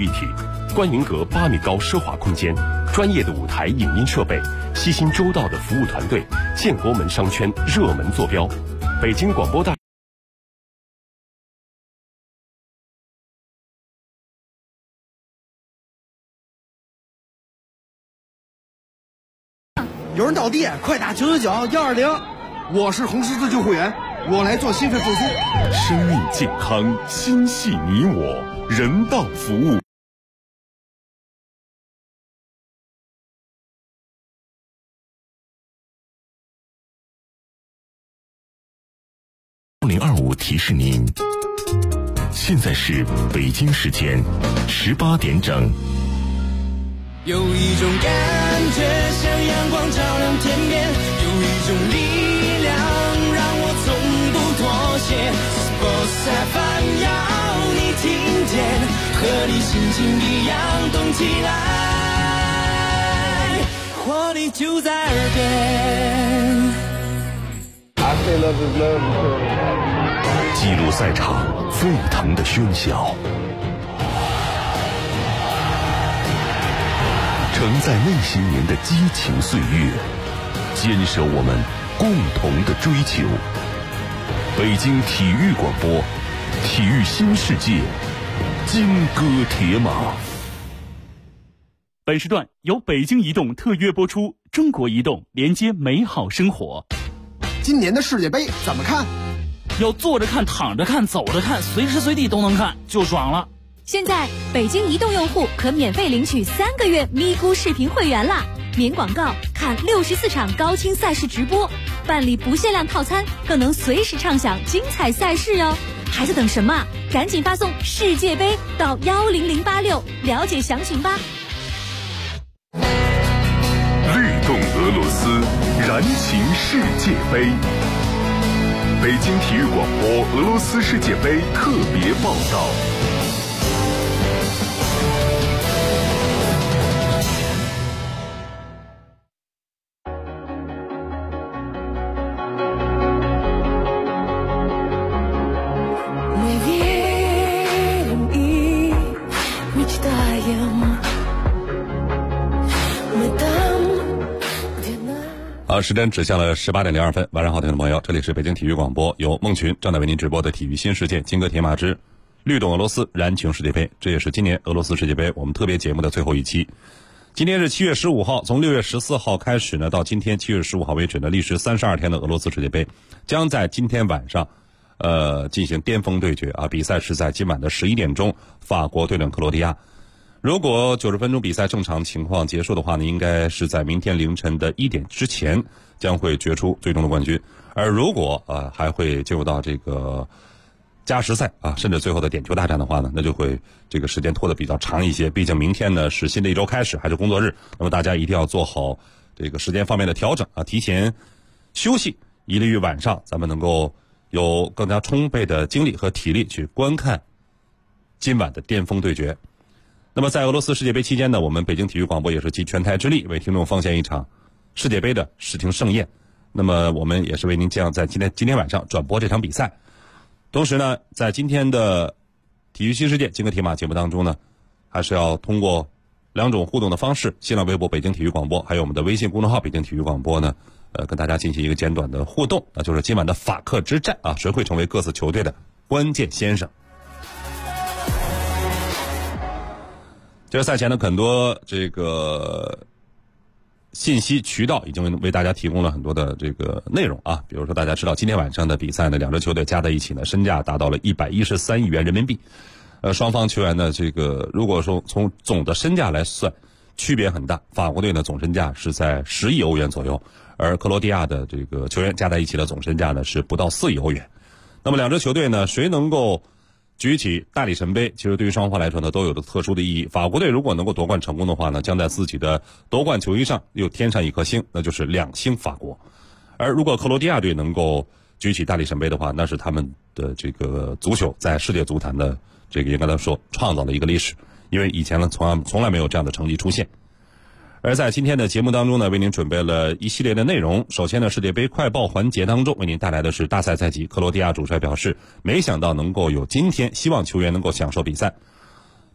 一体，观云阁8米高奢华空间，专业的舞台影音设备，悉心周到的服务团队，建国门商圈热门坐标，北京广播大。 有人倒地，快打999-120。我是红十字救护员，我来做心肺复苏。 生命健康，心系你我，人道服务。2025提示您，现在是北京时间18点整。 有一种感觉像阳光照亮天边，有一种力量让我从不妥协。Sports FM 要你听见，和你心情一样动起来，活力就在耳边。 记录赛场沸腾的喧嚣，承载那些年的激情岁月，坚守我们共同的追求。北京体育广播，体育新世界，金戈铁马。 本时段由北京移动特约播出，中国移动连接美好生活。 今年的世界杯怎么看？ 要坐着看、躺着看、走着看，随时随地都能看，就爽了。 现在北京移动用户可免费领取3个月咪咕视频会员啦，免广告看64场高清赛事直播，办理不限量套餐，更能随时畅享精彩赛事哦。还在等什么？赶紧发送世界杯到10086了解详情吧。 律动俄罗斯，燃情世界杯。北京体育广播俄罗斯世界杯特别报道。时间指向了18点02分。晚上好，听众朋友，这里是北京体育广播，由孟群正在为您直播的体育新世界金戈铁马之律动俄罗斯，燃情世界杯。这也是今年俄罗斯世界杯我们特别节目的最后一期。今天是7月15号，从6月14号开始呢，到今天7月15号为止呢，历时32天的俄罗斯世界杯将在今天晚上进行巅峰对决啊！比赛是在今晚的11点钟，法国对阵克罗地亚。如果90分钟比赛正常情况结束的话呢，应该是在明天凌晨的1点之前将会决出最终的冠军。而如果还会进入到这个加时赛啊，甚至最后的点球大战的话呢，那就会这个时间拖得比较长一些。毕竟明天呢是新的一周开始，还是工作日，那么大家一定要做好这个时间方面的调整啊，提前休息，以利于晚上咱们能够有更加充沛的精力和体力去观看今晚的巅峰对决。那么在俄罗斯世界杯期间呢，我们北京体育广播也是集全台之力为听众奉献一场世界杯的视听盛宴。那么我们也是为您这样在今天晚上转播这场比赛。同时呢，在今天的体育新世界金戈铁马节目当中呢，还是要通过2种互动的方式，新浪微博北京体育广播，还有我们的微信公众号北京体育广播呢，跟大家进行一个简短的互动，那就是今晚的法克之战啊，谁会成为各自球队的关键先生？这个赛前呢，很多这个信息渠道已经为大家提供了很多的这个内容啊，比如说大家知道今天晚上的比赛呢，2支球队加在一起呢，身价达到了113亿元人民币。双方球员呢，这个如果说从总的身价来算，区别很大。法国队呢总身价是在10亿欧元左右，而克罗地亚的这个球员加在一起的总身价呢是不到4亿欧元。那么2支球队呢，谁能够举起大力神杯，其实对于双方来说呢，都有着特殊的意义。法国队如果能够夺冠成功的话呢，将在自己的夺冠球衣上又添上一颗星，那就是2星法国。而如果克罗地亚队能够举起大力神杯的话，那是他们的这个足球在世界足坛的这个应该来说创造了一个历史，因为以前呢从来没有这样的成绩出现。而在今天的节目当中呢，为您准备了一系列的内容。首先呢，世界杯快报环节当中为您带来的是大赛在即，克罗地亚主帅表示没想到能够有今天，希望球员能够享受比赛。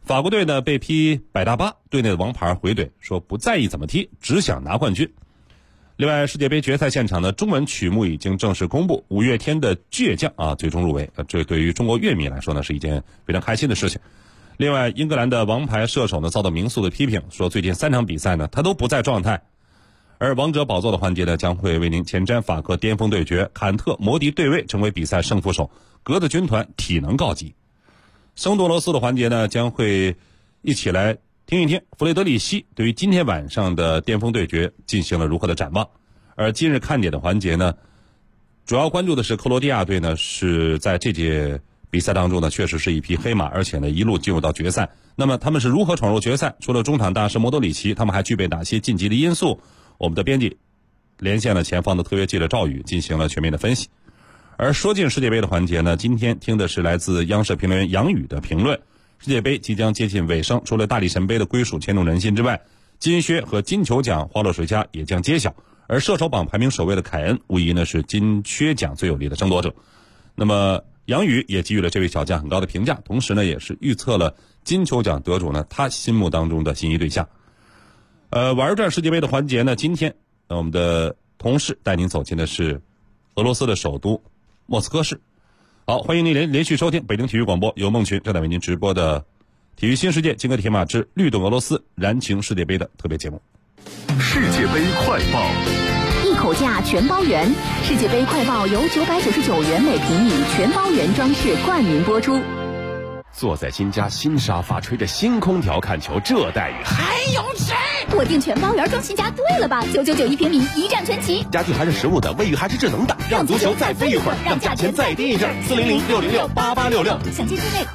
法国队呢被批百大巴，队内的王牌回怼说不在意怎么踢，只想拿冠军。另外，世界杯决赛现场的中文曲目已经正式公布，五月天的《倔强》最终入围，这对于中国乐迷来说呢是一件非常开心的事情。另外，英格兰的王牌射手呢遭到名宿的批评，说最近3场比赛呢他都不在状态。而王者宝座的环节呢将会为您前瞻法克巅峰对决，坎特摩迪对位成为比赛胜负手，格子军团体能告急。生动俄罗斯的环节呢将会一起来听一听弗雷德里希对于今天晚上的巅峰对决进行了如何的展望。而今日看点的环节呢，主要关注的是克罗地亚队呢是在这届比赛当中呢确实是一匹黑马，而且呢一路进入到决赛。那么他们是如何闯入决赛？除了中场大师莫德里奇，他们还具备哪些晋级的因素？我们的编辑连线了前方的特约记者赵宇，进行了全面的分析。而说进世界杯的环节呢，今天听的是来自央视评论员杨宇的评论。世界杯即将接近尾声，除了大力神杯的归属牵动人心之外，金靴和金球奖花落谁家也将揭晓。而射手榜排名首位的凯恩，无疑呢是金靴奖最有力的争夺者。那么杨宇也给予了这位小将很高的评价，同时呢也是预测了金球奖得主呢他心目当中的心仪对象。玩转世界杯的环节呢，今天我们的同事带您走进的是俄罗斯的首都莫斯科市。好，欢迎您连续收听北京体育广播由孟群正在为您直播的体育新世界金戈铁马之律动俄罗斯燃情世界杯的特别节目。 世界杯快报， 一口价全包圆，世界杯快报由999元每平米全包圆装饰冠名播出。 坐在新家新沙发，吹着新空调看球，这待遇还有谁？ 我订全包圆装新家，对了吧？999一平米，一站全齐。 家具还是实物的，卫浴还是智能的，让足球再飞一会儿，让价钱再低一阵。400-606-8866， 详见订位。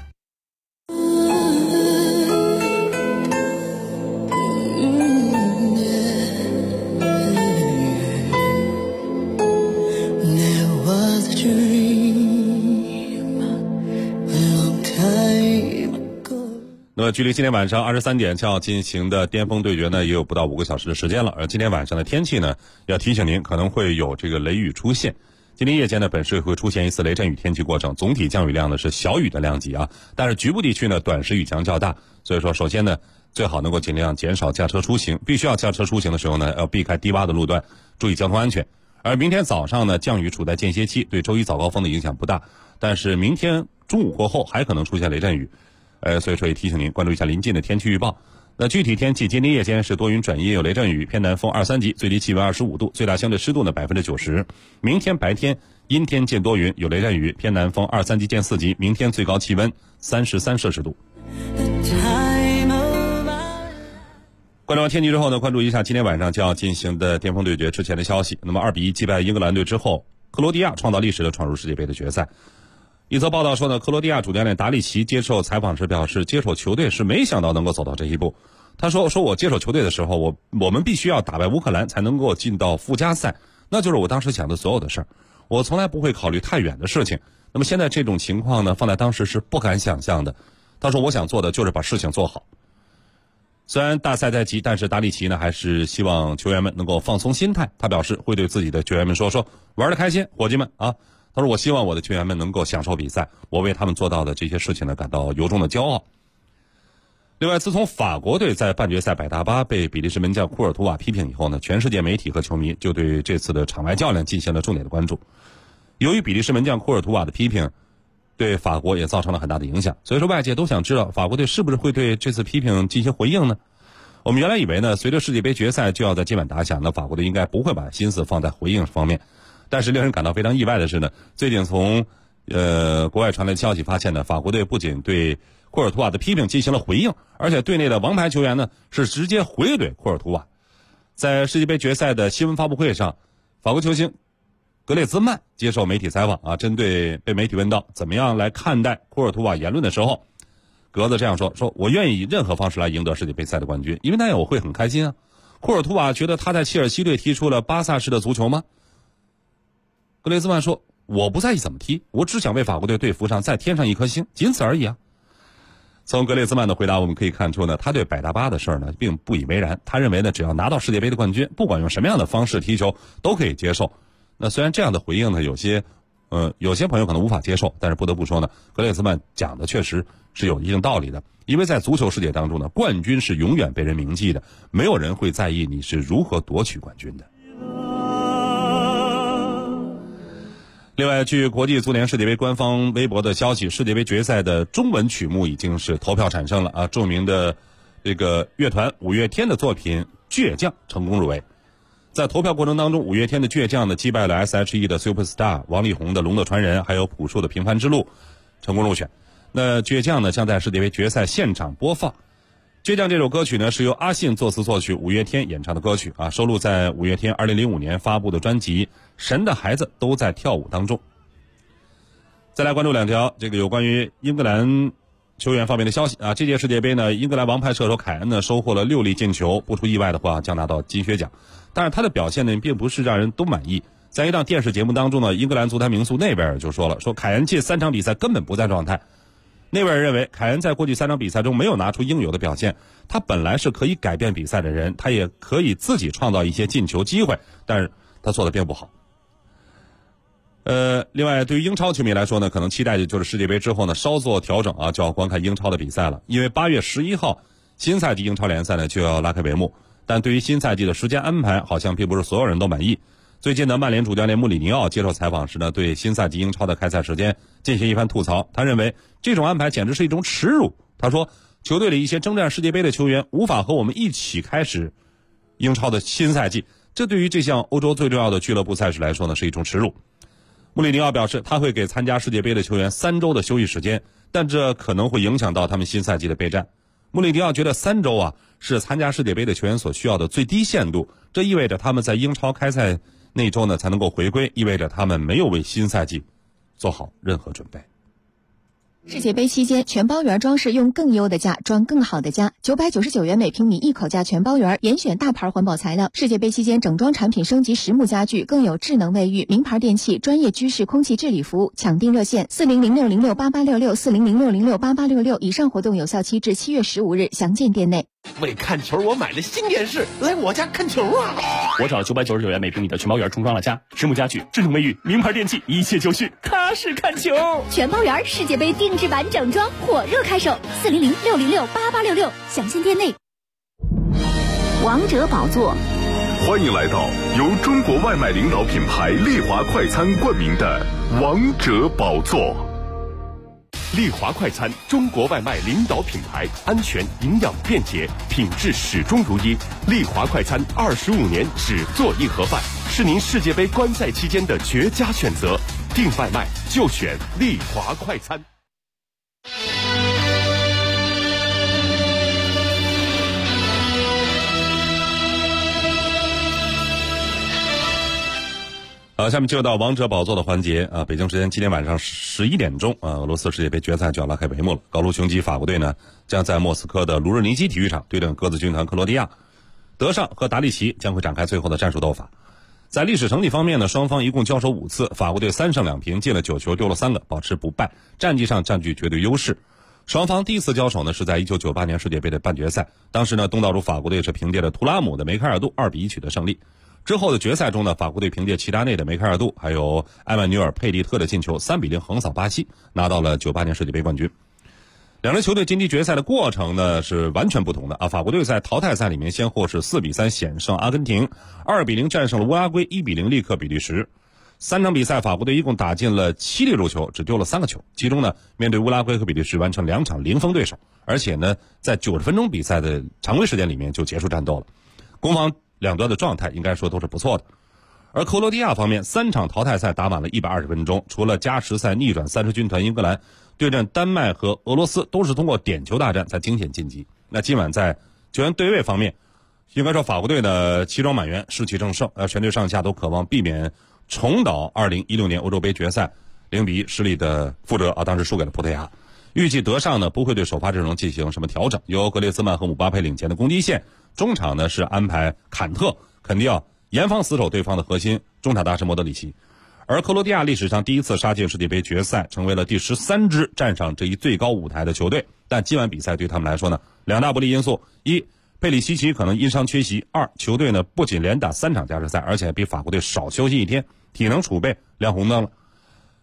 那么距离今天晚上23点将要进行的巅峰对决呢，也有不到5个小时的时间了。而今天晚上的天气呢，要提醒您可能会有这个雷雨出现。今天夜间呢，本市会出现一次雷阵雨天气过程，总体降雨量呢是小雨的量级啊，但是局部地区呢短时雨强较大。所以说，首先呢，最好能够尽量减少驾车出行，必须要驾车出行的时候呢，要避开低洼的路段，注意交通安全。而明天早上呢，降雨处在间歇期，对周一早高峰的影响不大，但是明天中午过后还可能出现雷阵雨。所以说也提醒您关注一下临近的天气预报。那具体天气，今天夜间是多云转阴，有雷阵雨，偏南风2、3级，最低气温25度，最大相对湿度呢90%。明天白天阴天见多云，有雷阵雨，偏南风2、3级见4级，明天最高气温33摄氏度。关注完天气之后呢，关注一下今天晚上将要进行的巅峰对决之前的消息。那么2比1击败英格兰队之后，克罗地亚创造历史的闯入世界杯的决赛。一则报道说呢，克罗地亚主教练达里奇接受采访时表示，接手球队是没想到能够走到这一步。他说我接手球队的时候，我们必须要打败乌克兰才能够进到附加赛，那就是我当时想的所有的事儿，我从来不会考虑太远的事情。那么现在这种情况呢，放在当时是不敢想象的。他说我想做的就是把事情做好。虽然大赛在即，但是达里奇呢还是希望球员们能够放松心态。他表示会对自己的球员们说玩得开心，伙计们啊。他说我希望我的球员们能够享受比赛，我为他们做到的这些事情呢感到由衷的骄傲。另外，自从法国队在半决赛百大巴被比利时门将库尔图瓦批评以后呢，全世界媒体和球迷就对这次的场外较量进行了重点的关注。由于比利时门将库尔图瓦的批评对法国也造成了很大的影响，所以说外界都想知道法国队是不是会对这次批评进行回应呢？我们原来以为呢，随着世界杯决赛就要在今晚打响，那法国队应该不会把心思放在回应方面。但是令人感到非常意外的是呢，最近从国外传来的消息发现呢，法国队不仅对库尔图瓦的批评进行了回应，而且队内的王牌球员呢是直接回怼库尔图瓦。在世界杯决赛的新闻发布会上，法国球星格列兹曼接受媒体采访啊，针对被媒体问到怎么样来看待库尔图瓦言论的时候，格子这样说我愿意以任何方式来赢得世界杯赛的冠军，因为那样我会很开心啊。库尔图瓦觉得他在切尔西队踢出了巴萨式的足球吗？格雷兹曼说我不在意怎么踢，我只想为法国队队服上再添上一颗星，仅此而已啊。从格列兹曼的回答我们可以看出呢，他对百大巴的事儿呢并不以为然，他认为呢只要拿到世界杯的冠军，不管用什么样的方式踢球都可以接受。那虽然这样的回应呢有些有些朋友可能无法接受，但是不得不说呢，格列兹曼讲的确实是有一定道理的。因为在足球世界当中呢，冠军是永远被人铭记的，没有人会在意你是如何夺取冠军的。另外，据国际足联世界杯官方微博的消息，世界杯决赛的中文曲目已经是投票产生了啊！著名的这个乐团五月天的作品《倔强》成功入围。在投票过程当中，五月天的《倔强》呢击败了 S.H.E 的 Superstar、王力宏的《龙的传人》，还有朴树的《平凡之路》，成功入选。那《倔强》呢将在世界杯决赛现场播放。《倔强》这首歌曲呢是由阿信作词作曲，五月天演唱的歌曲啊，收录在五月天2005年发布的专辑《神的孩子都在跳舞》当中。再来关注两条这个有关于英格兰球员方面的消息啊，这届世界杯呢，英格兰王牌射手凯恩呢收获了6粒进球，不出意外的话将拿到金靴奖。但是他的表现呢并不是让人都满意。在一档电视节目当中呢，英格兰足坛名宿内维尔就说了，说凯恩近3场比赛根本不在状态。内维尔认为凯恩在过去3场比赛中没有拿出应有的表现，他本来是可以改变比赛的人，他也可以自己创造一些进球机会，但是他做的并不好。另外对于英超球迷来说呢，可能期待的就是世界杯之后呢稍作调整啊，就要观看英超的比赛了。因为8月11号新赛季英超联赛呢就要拉开帷幕，但对于新赛季的时间安排好像并不是所有人都满意。最近呢，曼联主教练穆里尼奥接受采访时呢，对新赛季英超的开赛时间进行一番吐槽。他认为这种安排简直是一种耻辱。他说，球队里一些征战世界杯的球员无法和我们一起开始英超的新赛季，这对于这项欧洲最重要的俱乐部赛事来说呢，是一种耻辱。穆里尼奥表示，他会给参加世界杯的球员3周的休息时间，但这可能会影响到他们新赛季的备战。穆里尼奥觉得3周啊是参加世界杯的球员所需要的最低限度，这意味着他们在英超开赛那周呢才能够回归，意味着他们没有为新赛季做好任何准备。 世界杯期间，全包园装饰用更优的价装更好的家，999元每平米一口价全包园，严选大牌环保材料。世界杯期间，整装产品升级实木家具，更有智能卫浴、名牌电器、专业居室空气治理服务。抢订热线：4006068866，4006068866。以上活动有效期至7月15日，详见店内。 为看球，我买了新电视，来我家看球啊！ 我找999元每平米的全包园重装了家，实木家具、智能卫浴、名牌电器，一切就绪，踏实看球。 全包园世界杯定制版整装火热开售，4006068866，详见店内。 王者宝座， 欢迎来到由中国外卖领导品牌丽华快餐冠名的王者宝座。 丽华快餐，中国外卖领导品牌，安全、营养、便捷，品质始终如一。丽华快餐25年只做一盒饭，是您世界杯观赛期间的绝佳选择。订外卖就选丽华快餐。 下面进入到王者宝座的环节啊！北京时间今天晚上11点钟啊，俄罗斯世界杯决赛就要拉开帷幕了。高卢雄鸡法国队呢，将在莫斯科的卢日尼基体育场对阵鸽子军团克罗地亚，德尚和达利奇将会展开最后的战术斗法。在历史成绩方面呢，双方一共交手5次，法国队3胜2平，进了9球，丢了3个，保持不败，战绩上占据绝对优势。双方第一次交手呢是在1998年世界杯的半决赛，当时呢东道主法国队是凭借着图拉姆的梅开二度2比1取得胜利。之后的决赛中呢，法国队凭借齐达内的梅开二度，还有埃曼纽尔·佩利特的进球，3比0横扫巴西，拿到了98年世界杯冠军。两支球队晋级决赛的过程呢是完全不同的啊！法国队在淘汰赛里面先后是4比3险胜阿根廷，2比0战胜了乌拉圭，1比0力克比利时。3场比赛，法国队一共打进了7粒入球，只丢了3个球。其中呢，面对乌拉圭和比利时完成2场零封对手，而且呢，在90分钟比赛的常规时间里面就结束战斗了。攻防两端的状态应该说都是不错的。而克罗地亚方面，3场淘汰赛打满了120分钟，除了加时赛逆转3支军团英格兰，对阵丹麦和俄罗斯都是通过点球大战才惊险晋级。那今晚在球员对位方面，应该说法国队的齐装满员，士气正盛，全队上下都渴望避免重蹈2016年欧洲杯决赛0比1失利的覆辙啊，当时输给了葡萄牙。预计德尚呢不会对首发阵容进行什么调整，由格列兹曼和姆巴佩领衔的攻击线，中场呢是安排坎特，肯定要严防死守对方的核心中场大师莫德里奇。而克罗地亚历史上第一次杀进世界杯决赛，成为了第13支站上这一最高舞台的球队。但今晚比赛对他们来说呢，两大不利因素：一，佩里西奇可能因伤缺席；二，球队呢不仅连打3场加时赛，而且比法国队少休息1天，体能储备亮红灯了。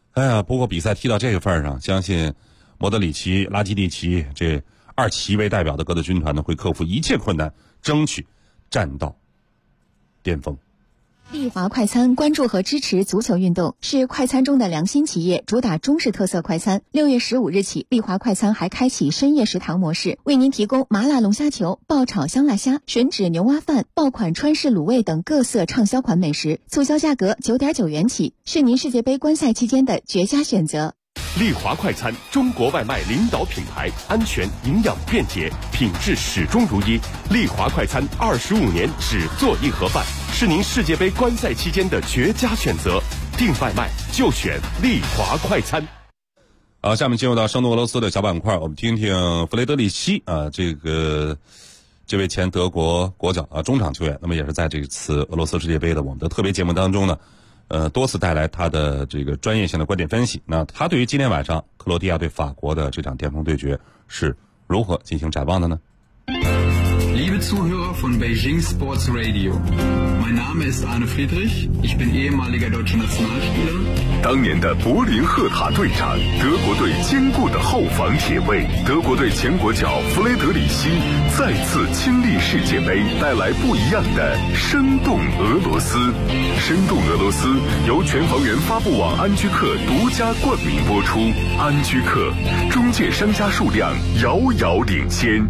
哎呀，不过比赛踢到这个份上，相信莫德里奇、拉基蒂奇这2旗为代表的各队军团呢，会克服一切困难，争取站到巅峰。 丽华快餐关注和支持足球运动，是快餐中的良心企业，主打中式特色快餐。6月15日起，丽华快餐还开启深夜食堂模式，为您提供麻辣龙虾球、爆炒香辣虾、吮指牛蛙饭、爆款川式卤味等各色畅销款美食，促销价格9.9元起，是您世界杯观赛期间的绝佳选择。 丽华快餐，中国外卖领导品牌，安全、营养、便捷，品质始终如一。丽华快餐25年只做一盒饭，是您世界杯观赛期间的绝佳选择。订外卖就选丽华快餐。 好，下面进入到生动俄罗斯的小板块，我们听听弗雷德里希这位前德国国脚中场球员，那么也是在这次俄罗斯世界杯的我们的特别节目当中呢，多次带来他的这个专业性的观点分析。那他对于今天晚上克罗地亚对法国的这场巅峰对决是如何进行展望的呢？ Liebe Zuhörer von Beijing Sports Radio, mein Name ist Arne Friedrich, ich bin ehemaliger deutscher Nationalspieler. 当年的柏林赫塔队长，德国队坚固的后防铁卫，德国队前国脚弗雷德里希再次亲历世界杯，带来不一样的生动俄罗斯。生动俄罗斯由全房源发布网安居客独家冠名播出，安居客中介商家数量遥遥领先。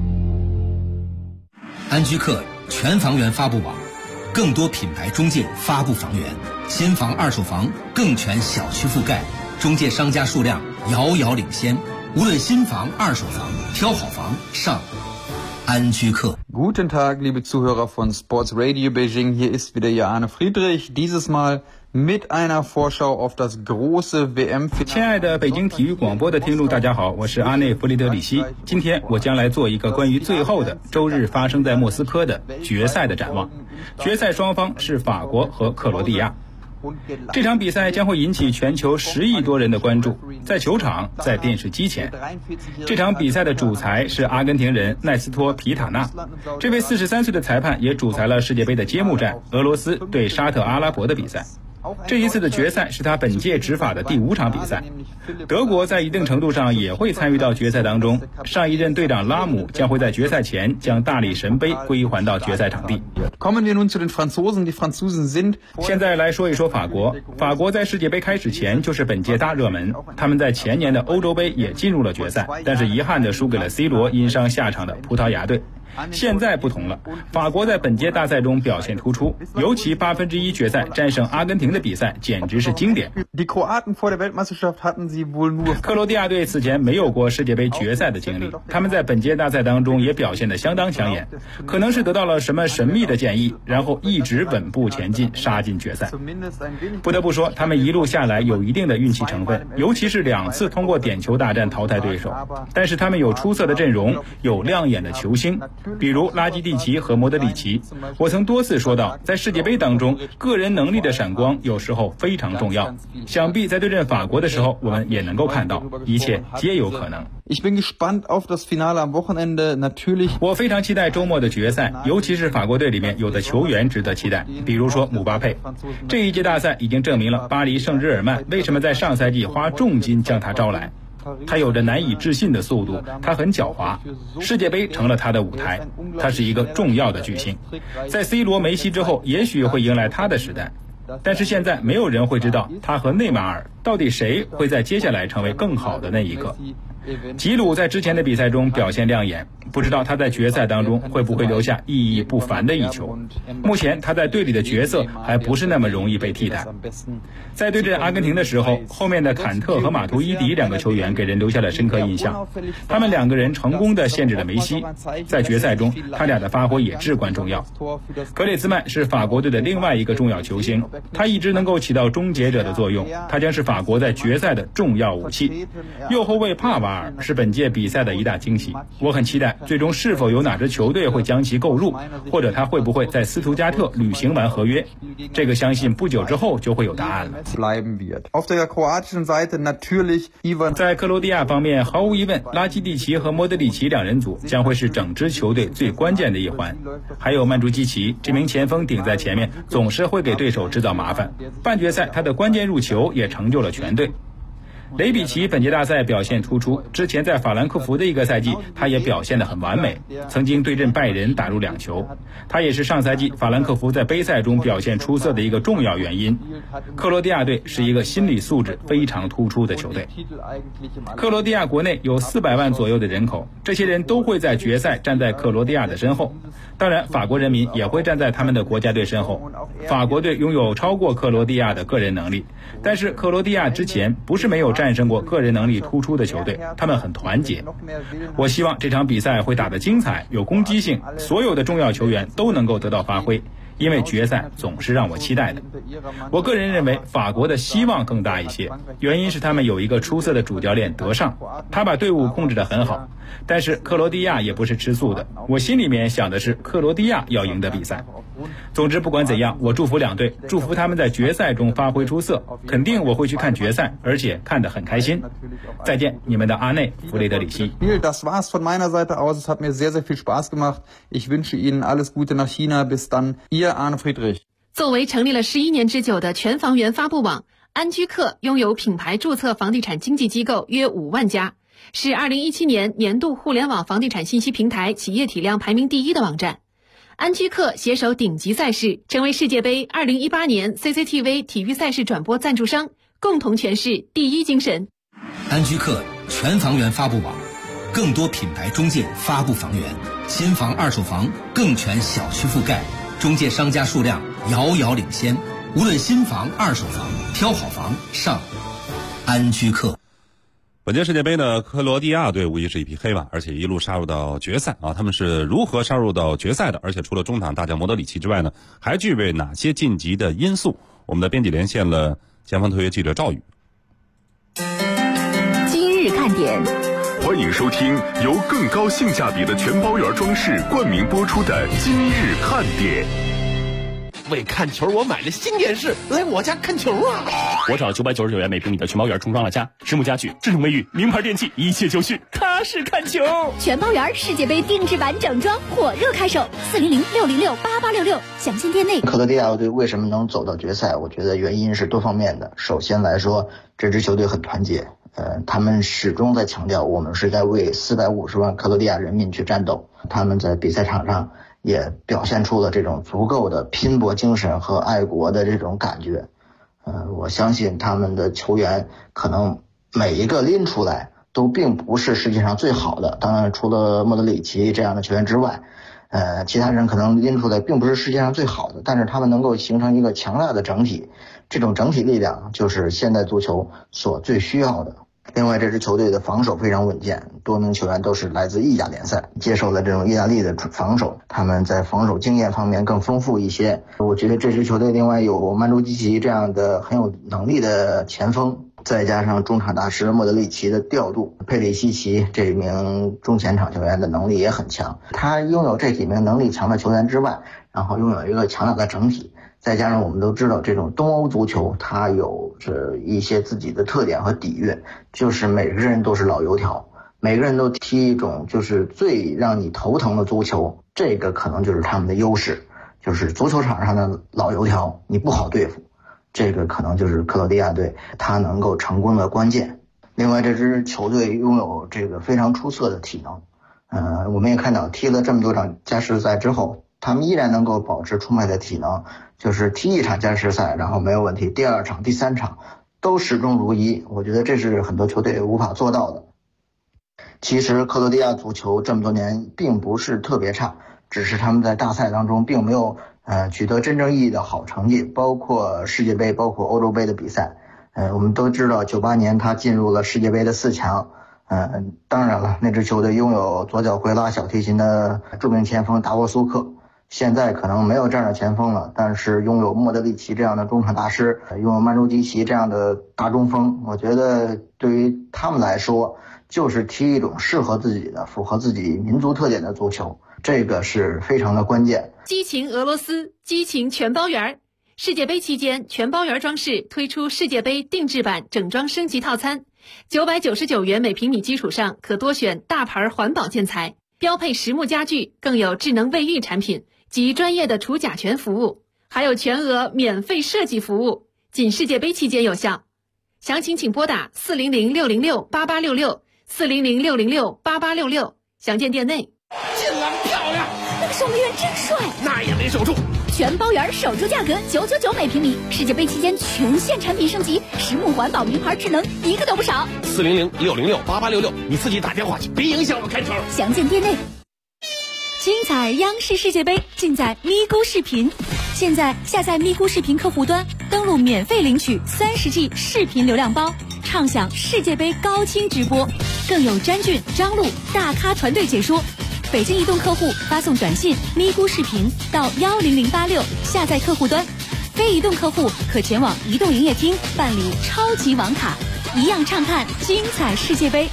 安居客全房源发布网，更多品牌中介发布房源，新房二手房更全小区覆盖，中介商家数量遥遥领先。无论新房二手房，挑好房上安居客。 Guten Tag, liebe Zuhörer von Sports Radio Beijing, hier ist wieder Ihr Arne Friedrich, dieses Mal mit einer Vorschau auf das große WM-Finale。 亲爱的北京体育广播的听众大家好，我是阿内弗里德里希。今天我将来做一个关于最后的周日发生在莫斯科的决赛的展望。决赛双方是法国和克罗地亚。这场比赛将会引起全球10亿多人的关注，在球场，在电视机前。这场比赛的主裁是阿根廷人奈斯托·皮塔纳，这位43岁的裁判也主裁了世界杯的揭幕战俄罗斯对沙特阿拉伯的比赛。这一次的决赛是他本届执法的第5场比赛。德国在一定程度上也会参与到决赛当中，上一任队长拉姆将会在决赛前将大力神杯归还到决赛场地。 Kommen wir nun zu den Franzosen. Die Franzosen sind 现在来说一说法国。法国在世界杯开始前就是本届大热门，他们在前年的欧洲杯也进入了决赛，但是遗憾的输给了 C 罗因伤下场的葡萄牙队。现在不同了，法国在本届大赛中表现突出，尤其1/8决赛战胜阿根廷的比赛简直是经典。克罗地亚队此前没有过世界杯决赛的经历，他们在本届大赛当中也表现得相当抢眼，可能是得到了什么神秘的建议，然后一直稳步前进，杀进决赛。不得不说，他们一路下来有一定的运气成分，尤其是2次通过点球大战淘汰对手，但是他们有出色的阵容，有亮眼的球星，比如拉基蒂奇和莫德里奇。我曾多次说到，在世界杯当中，个人能力的闪光有时候非常重要。想必在对阵法国的时候，我们也能够看到，一切皆有可能。 Ich bin gespannt auf das Finale am Wochenende. Natürlich. 我非常期待周末的决赛，尤其是法国队里面有的球员值得期待，比如说姆巴佩。这一届大赛已经证明了巴黎圣日耳曼为什么在上赛季花重金将他招来。他有着难以置信的速度，他很狡猾，世界杯成了他的舞台，他是一个重要的巨星。在 C 罗、梅西之后，也许会迎来他的时代。但是现在没有人会知道他和内马尔到底谁会在接下来成为更好的那一个。吉鲁在之前的比赛中表现亮眼，不知道他在决赛当中会不会留下意义不凡的一球。目前他在队里的角色还不是那么容易被替代。在对阵阿根廷的时候，后面的坎特和马图伊迪2个球员给人留下了深刻印象，他们2个人成功的限制了梅西。在决赛中，他俩的发挥也至关重要。格列兹曼是法国队的另外一个重要球星，他一直能够起到终结者的作用，他将是法国在决赛的重要武器。右后卫帕瓦尔是本届比赛的一大惊喜，我很期待最终是否有哪支球队会将其购入，或者他会不会在斯图加特履行完合约，这个相信不久之后就会有答案了。在克罗地亚方面，毫无疑问，拉基蒂奇和莫德里奇2人组将会是整支球队最关键的一环，还有曼朱基奇，这名前锋顶在前面，总是会给对手制造麻烦。半决赛他的关键入球也成就了全队。 雷比奇本届大赛表现突出，之前在法兰克福的一个赛季他也表现得很完美，曾经对阵拜仁打入2球。他也是上赛季法兰克福在杯赛中表现出色的一个重要原因。克罗地亚队是一个心理素质非常突出的球队。克罗地亚国内有400万左右的人口，这些人都会在决赛站在克罗地亚的身后，当然法国人民也会站在他们的国家队身后。法国队拥有超过克罗地亚的个人能力，但是克罗地亚之前不是没有战胜过个人能力突出的球队，他们很团结。我希望这场比赛会打得精彩，有攻击性，所有的重要球员都能够得到发挥，因为决赛总是让我期待的。我个人认为法国的希望更大一些，原因是他们有一个出色的主教练德尚，他把队伍控制得很好。但是克罗地亚也不是吃素的，我心里面想的是克罗地亚要赢得比赛。总之不管怎样，我祝福两队，祝福他们在决赛中发挥出色，肯定我会去看决赛，而且看得很开心。再见，你们的阿内弗雷德里希。 Das war's von meiner Seite aus. Es hat mir sehr, sehr viel Spaß gemacht. Ich wünsche Ihnen alles Gute nach China. Bis dann. Ihr Arne Friedrich。 作为成立了11年之久的全房源发布网，安居客拥有品牌注册房地产经纪机构约5万家，是2017年年度互联网房地产信息平台企业体量排名第1的网站。安居客携手顶级赛事，成为世界杯2018年 CCTV 体育赛事转播赞助商，共同诠释第一精神。 安居客全房源发布网，更多品牌中介发布房源，新房二手房更全小区覆盖，中介商家数量遥遥领先。无论新房二手房，挑好房上安居客。 本届世界杯呢，克罗地亚队无疑是一匹黑马，而且一路杀入到决赛啊！他们是如何杀入到决赛的？而且除了中场大将莫德里奇之外呢，还具备哪些晋级的因素？我们的编辑连线了前方特约记者赵宇。 今日看点， 欢迎收听由更高性价比的全包圆装饰冠名播出的《今日看点》。 为看球，我买了新电视，来我家看球啊！ 我找999元每平米的全包圆重装了家，实木家具、智能卫浴、名牌电器，一切就绪，踏实看球。 全包圆世界杯定制版整装火热开售，400-606-8866，详见店内。 克罗地亚队为什么能走到决赛？我觉得原因是多方面的。首先来说，这支球队很团结，他们始终在强调我们是在为450万克罗地亚人民去战斗。他们在比赛场上也表现出了这种足够的拼搏精神和爱国的这种感觉。我相信他们的球员可能每一个拎出来都并不是世界上最好的，当然除了莫德里奇这样的球员之外，其他人可能拎出来并不是世界上最好的，但是他们能够形成一个强大的整体，这种整体力量就是现代足球所最需要的。另外，这支球队的防守非常稳健，多名球员都是来自意甲联赛，接受了这种意大利的防守，他们在防守经验方面更丰富一些。我觉得这支球队另外有曼朱基奇这样的很有能力的前锋，再加上中场大师莫德里奇的调度，佩里西奇这名中前场球员的能力也很强。他拥有这几名能力强的球员之外，然后拥有一个强大的整体。再加上我们都知道，这种东欧足球它有着一些自己的特点和底蕴，就是每个人都是老油条，每个人都踢一种就是最让你头疼的足球，这个可能就是他们的优势，就是足球场上的老油条你不好对付，这个可能就是克罗地亚队他能够成功的关键。另外，这支球队拥有这个非常出色的体能，我们也看到踢了这么多场加时赛之后，他们依然能够保持充沛的体能，就是踢一场加时赛然后没有问题，第二场第三场都始终如一，我觉得这是很多球队无法做到的。其实克罗地亚足球这么多年并不是特别差，只是他们在大赛当中并没有取得真正意义的好成绩，包括世界杯包括欧洲杯的比赛。我们都知道98年他进入了世界杯的4强，当然了，那支球队拥有左脚会拉小提琴的著名前锋达沃苏克，现在可能没有这样的前锋了，但是拥有莫德里奇这样的中场大师，拥有曼朱基奇这样的大中锋，我觉得对于他们来说就是踢一种适合自己的符合自己民族特点的足球，这个是非常的关键。 激情俄罗斯，激情全包圆。世界杯期间，全包圆装饰推出世界杯定制版整装升级套餐，999元每平米基础上可多选大牌环保建材，标配实木家具，更有智能卫浴产品及专业的除甲醛服务，还有全额免费设计服务，仅世界杯期间有效。 详情请拨打400-606-8866，400-606-8866，详见店内。 进了，漂亮！ 那个守门员真帅， 那也没守住。 全包圆守住价格999每平米，世界杯期间全线产品升级，实木环保名牌智能一个都不少。 400-606-8866，你自己打电话去，别影响我开车。 详见店内。精彩央视世界杯尽在咪咕视频，现在下载咪咕视频客户端，登录免费领取30G 视频流量包，畅享世界杯高清直播，更有詹俊、张璐大咖团队解说。北京移动客户发送短信咪咕视频到10086下载客户端，非移动客户可前往移动营业厅办理超级网卡，一样畅看精彩世界杯。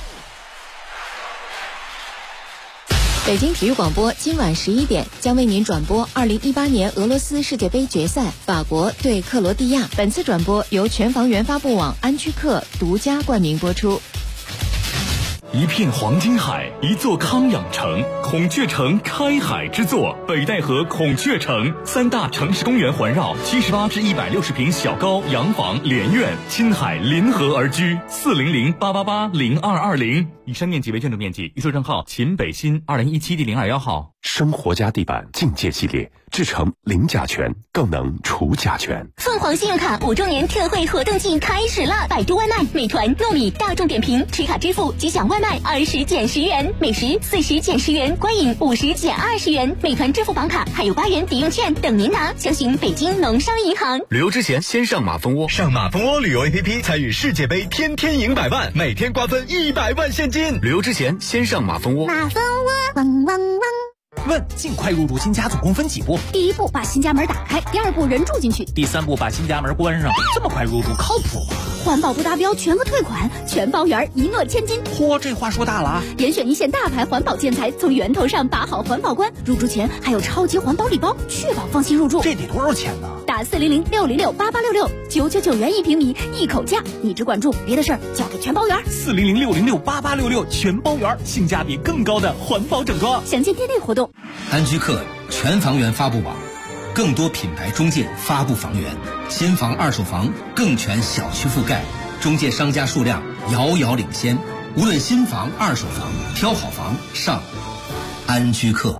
北京体育广播今晚11点将为您转播2018年俄罗斯世界杯决赛，法国对克罗地亚。本次转播由全房源发布网安居客独家冠名播出。 一片黄金海，一座康养城，孔雀城开海之作，北戴河孔雀城，3大城市公园环绕，78至160平小高洋房连院，亲海临河而居。400-888-0220。以上面积为建筑面积，预售证号秦北新2017第021号。 生活家地板境界系列，制成零甲醛，更能除甲醛。 凤凰信用卡5周年特惠活动季开始了！百度外卖、美团、糯米、大众点评持卡支付即享外卖20减10元，美食40减10元，观影50减20元。美团支付宝卡还有8元抵用券等您拿，详询北京农商银行。 旅游之前先上马蜂窝，上马蜂窝旅游 APP 参与世界杯，天天赢100万，每天瓜分100万现金。旅游之前先上马蜂窝。 马蜂窝，汪汪汪。 问：尽快入住新家总共分几步？ 第1步把新家门打开，第2步人住进去， 第3步把新家门关上。这么快入住靠谱吗？ 环保不达标全额退款，全包圆一诺千金。 嚯，这话说大了啊！ 严选一线大牌环保建材，从源头上把好环保关。入住前还有超级环保礼包，确保放心入住。 这得多少钱呢？ 打400-606-8866，999元1平米，一口价，你只管住，别的事儿交给全包圆。 400-606-8866，全包圆，性价比更高的环保整装。 详见店内活动。 安居客全房源发布网，更多品牌中介发布房源，新房二手房更全小区覆盖，中介商家数量遥遥领先。无论新房二手房，挑好房上安居客。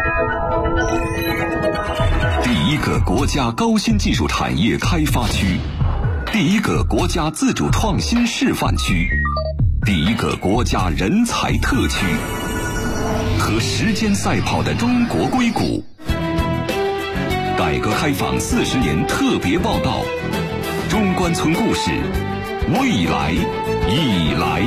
第一个国家高新技术产业开发区，第一个国家自主创新示范区，第一个国家人才特区。和时间赛跑的中国硅谷，改革开放40年特别报道，中关村故事，未来已来。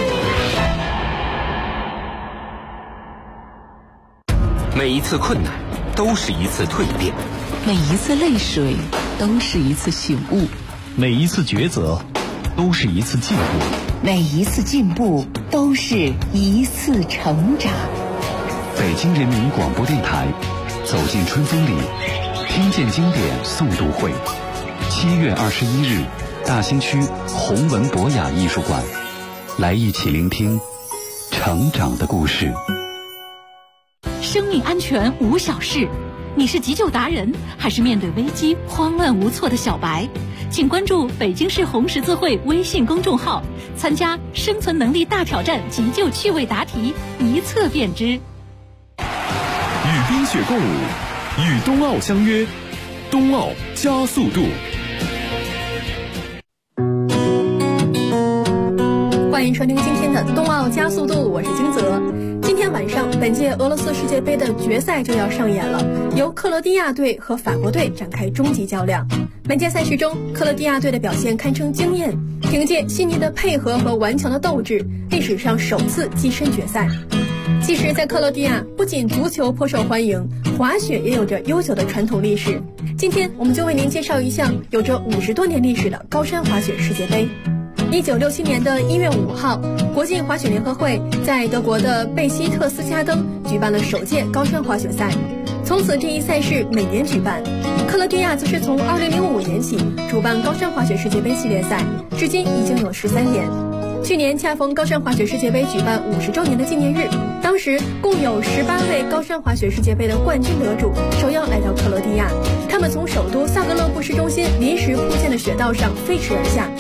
每一次困难都是一次蜕变， 每一次泪水都是一次醒悟， 每一次抉择都是一次进步， 每一次进步都是一次成长。 北京人民广播电台，走进春风里，听见经典诵读会，7月21日，大兴区弘文博雅艺术馆，来一起聆听成长的故事。 生命安全无小事，你是急救达人，还是面对危机慌乱无措的小白？请关注北京市红十字会微信公众号，参加生存能力大挑战急救趣味答题，一测便知。 与冰雪共舞，与冬奥相约，冬奥加速度。 欢迎收听今天的冬奥加速度，我是金泽。今天晚上，本届俄罗斯世界杯的决赛就要上演了，由克罗地亚队和法国队展开终极较量。本届赛事中，克罗地亚队的表现堪称惊艳，凭借细腻的配合和顽强的斗志，历史上首次跻身决赛。其实，在克罗地亚，不仅足球颇受欢迎，滑雪也有着悠久的传统历史。今天，我们就为您介绍一项有着50多年历史的高山滑雪世界杯。1967年的1月5号，国际滑雪联合会在德国的贝希特斯加登举办了首届高山滑雪赛，从此这一赛事每年举办。克罗地亚则是从2005年起主办高山滑雪世界杯系列赛，至今已经有13年。去年恰逢高山滑雪世界杯举办50周年的纪念日，当时共有18位高山滑雪世界杯的冠军得主受邀来到克罗地亚，他们从首都萨格勒布市中心临时铺建的雪道上飞驰而下，来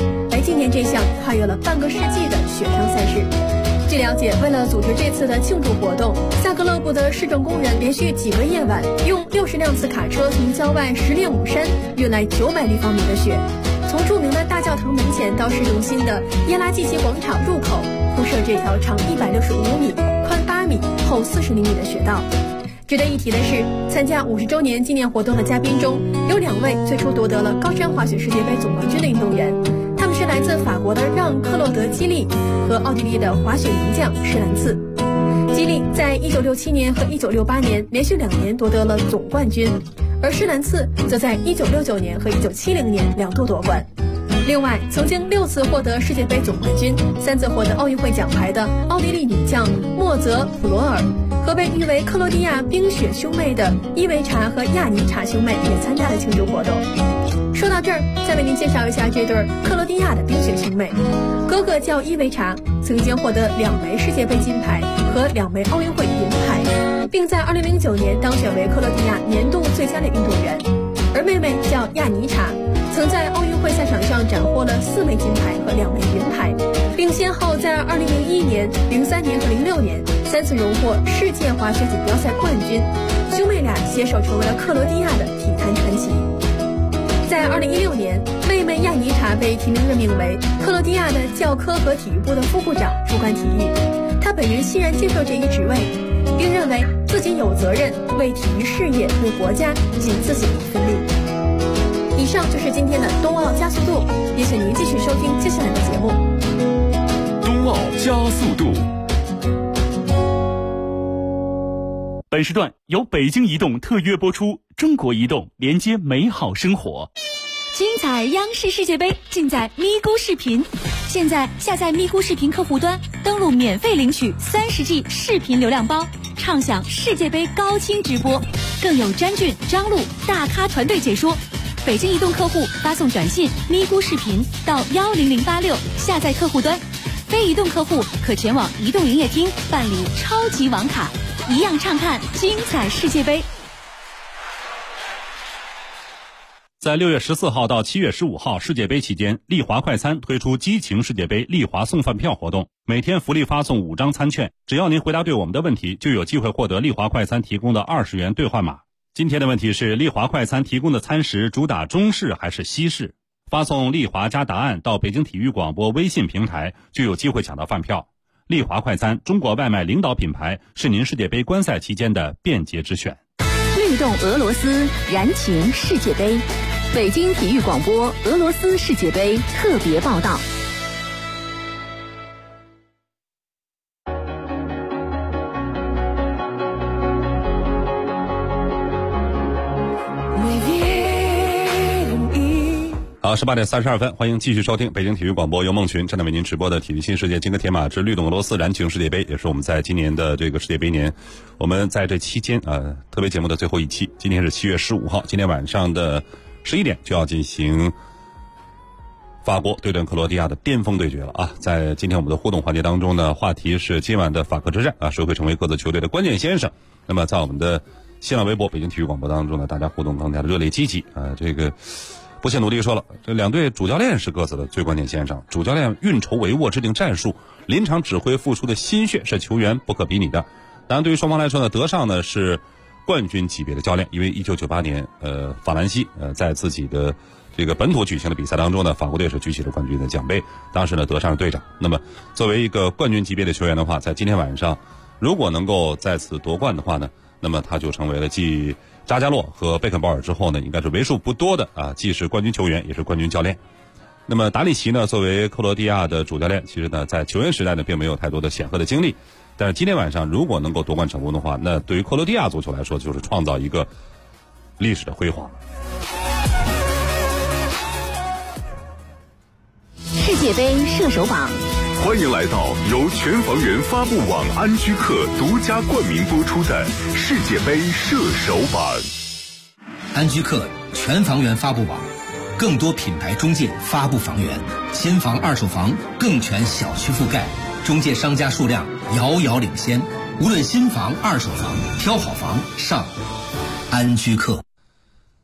纪念这项跨越了半个世纪的雪上赛事。据了解，为了组织这次的庆祝活动，萨格勒布的市政工人连续几个夜晚用60辆次卡车从郊外10列姆山运来900立方米的雪，从著名的大教堂门前到市中心的耶拉季奇广场入口铺设这条长165米、宽8米、厚40厘米的雪道。值得一提的是，参加50周年纪念活动的嘉宾中有2位最初夺得了高山滑雪世界杯总冠军的运动员，他们是来自法国的让·克洛德·基利和奥地利的滑雪名将施兰茨。基利在1967年和1968年连续2年夺得了总冠军，而施兰茨则在1969年和1970年2度夺冠。另外，曾经6次获得世界杯总冠军、3次获得奥运会奖牌的奥地利女将莫泽·普罗尔和被誉为克罗地亚冰雪兄妹的伊维查和亚尼查兄妹也参加了庆祝活动。说到这儿，再为您介绍一下这对克罗地亚的冰雪兄妹。哥哥叫伊维查，曾经获得2枚世界杯金牌和2枚奥运会银牌，并在2009年当选为克罗地亚年度最佳的运动员。而妹妹叫亚尼查，曾在奥运会赛场上斩获了4枚金牌和2枚银牌，并先后在2001年、03年和06年3次荣获世界滑雪锦标赛冠军。兄妹俩携手成为了克罗地亚的体坛传奇。在2016年，妹妹亚尼查被提名任命为克罗地亚的教科和体育部的副部长，主管体育。她本人欣然接受这一职位，并认为自己有责任为体育事业、为国家尽自己的一份力。以上就是今天的冬奥加速度，也请您继续收听接下来的节目。 冬奥加速度。 本时段由北京移动特约播出，中国移动连接美好生活。 精彩央视世界杯尽在咪咕视频，现在下载咪咕视频客户端，登录免费领取30G 视频流量包，畅享世界杯高清直播，更有詹俊、张璐大咖团队解说。北京移动客户发送短信咪咕视频到10086下载客户端，非移动客户可前往移动营业厅办理超级网卡，一样畅看精彩世界杯。 在6月14号到7月15号世界杯期间，丽华快餐推出激情世界杯丽华送饭票活动，每天福利发送5张餐券，只要您回答对我们的问题，就有机会获得丽华快餐提供的20元兑换码。今天的问题是，丽华快餐提供的餐食主打中式还是西式？发送丽华加答案到北京体育广播微信平台，就有机会抢到饭票。丽华快餐，中国外卖领导品牌，是您世界杯观赛期间的便捷之选。 律动俄罗斯，燃情世界杯。北京体育广播俄罗斯世界杯特别报道。 好，18点32分，欢迎继续收听北京体育广播由孟群正在为您直播的体育新世界金戈铁马之律动俄罗斯燃情世界杯，也是我们在今年的这个世界杯年，我们在这期间特别节目的最后一期，今天是7月15号，今天晚上的11点就要进行法国对阵克罗地亚的巅峰对决了啊！在今天我们的互动环节当中呢，话题是今晚的法克之战啊，谁会成为各自球队的关键先生？那么在我们的新浪微博北京体育广播当中呢，大家互动更加的热烈积极啊！这个不懈努力说了，这两队主教练是各自的最关键先生，主教练运筹帷幄，制定战术，临场指挥付出的心血是球员不可比拟的。当然，对于双方来说呢，德尚呢是冠军级别的教练，因为1998年法兰西在自己的这个本土举行的比赛当中呢，法国队是举起了冠军的奖杯，当时呢德尚是队长。那么作为一个冠军级别的球员的话，在今天晚上如果能够再次夺冠的话呢，那么他就成为了继扎加洛和贝肯鲍尔之后呢，应该是为数不多的既是冠军球员也是冠军教练。那么达里奇呢，作为克罗地亚的主教练，其实呢在球员时代呢并没有太多的显赫的经历，但是今天晚上如果能够夺冠成功的话，那对于克罗地亚足球来说就是创造一个历史的辉煌。 世界杯射手榜， 欢迎来到由全房源发布网安居客独家冠名播出的世界杯射手榜。 安居客全房源发布网，更多品牌中介发布房源，新房二手房更全小区覆盖，中介商家数量遥遥领先，无论新房二手房，挑好房上安居客。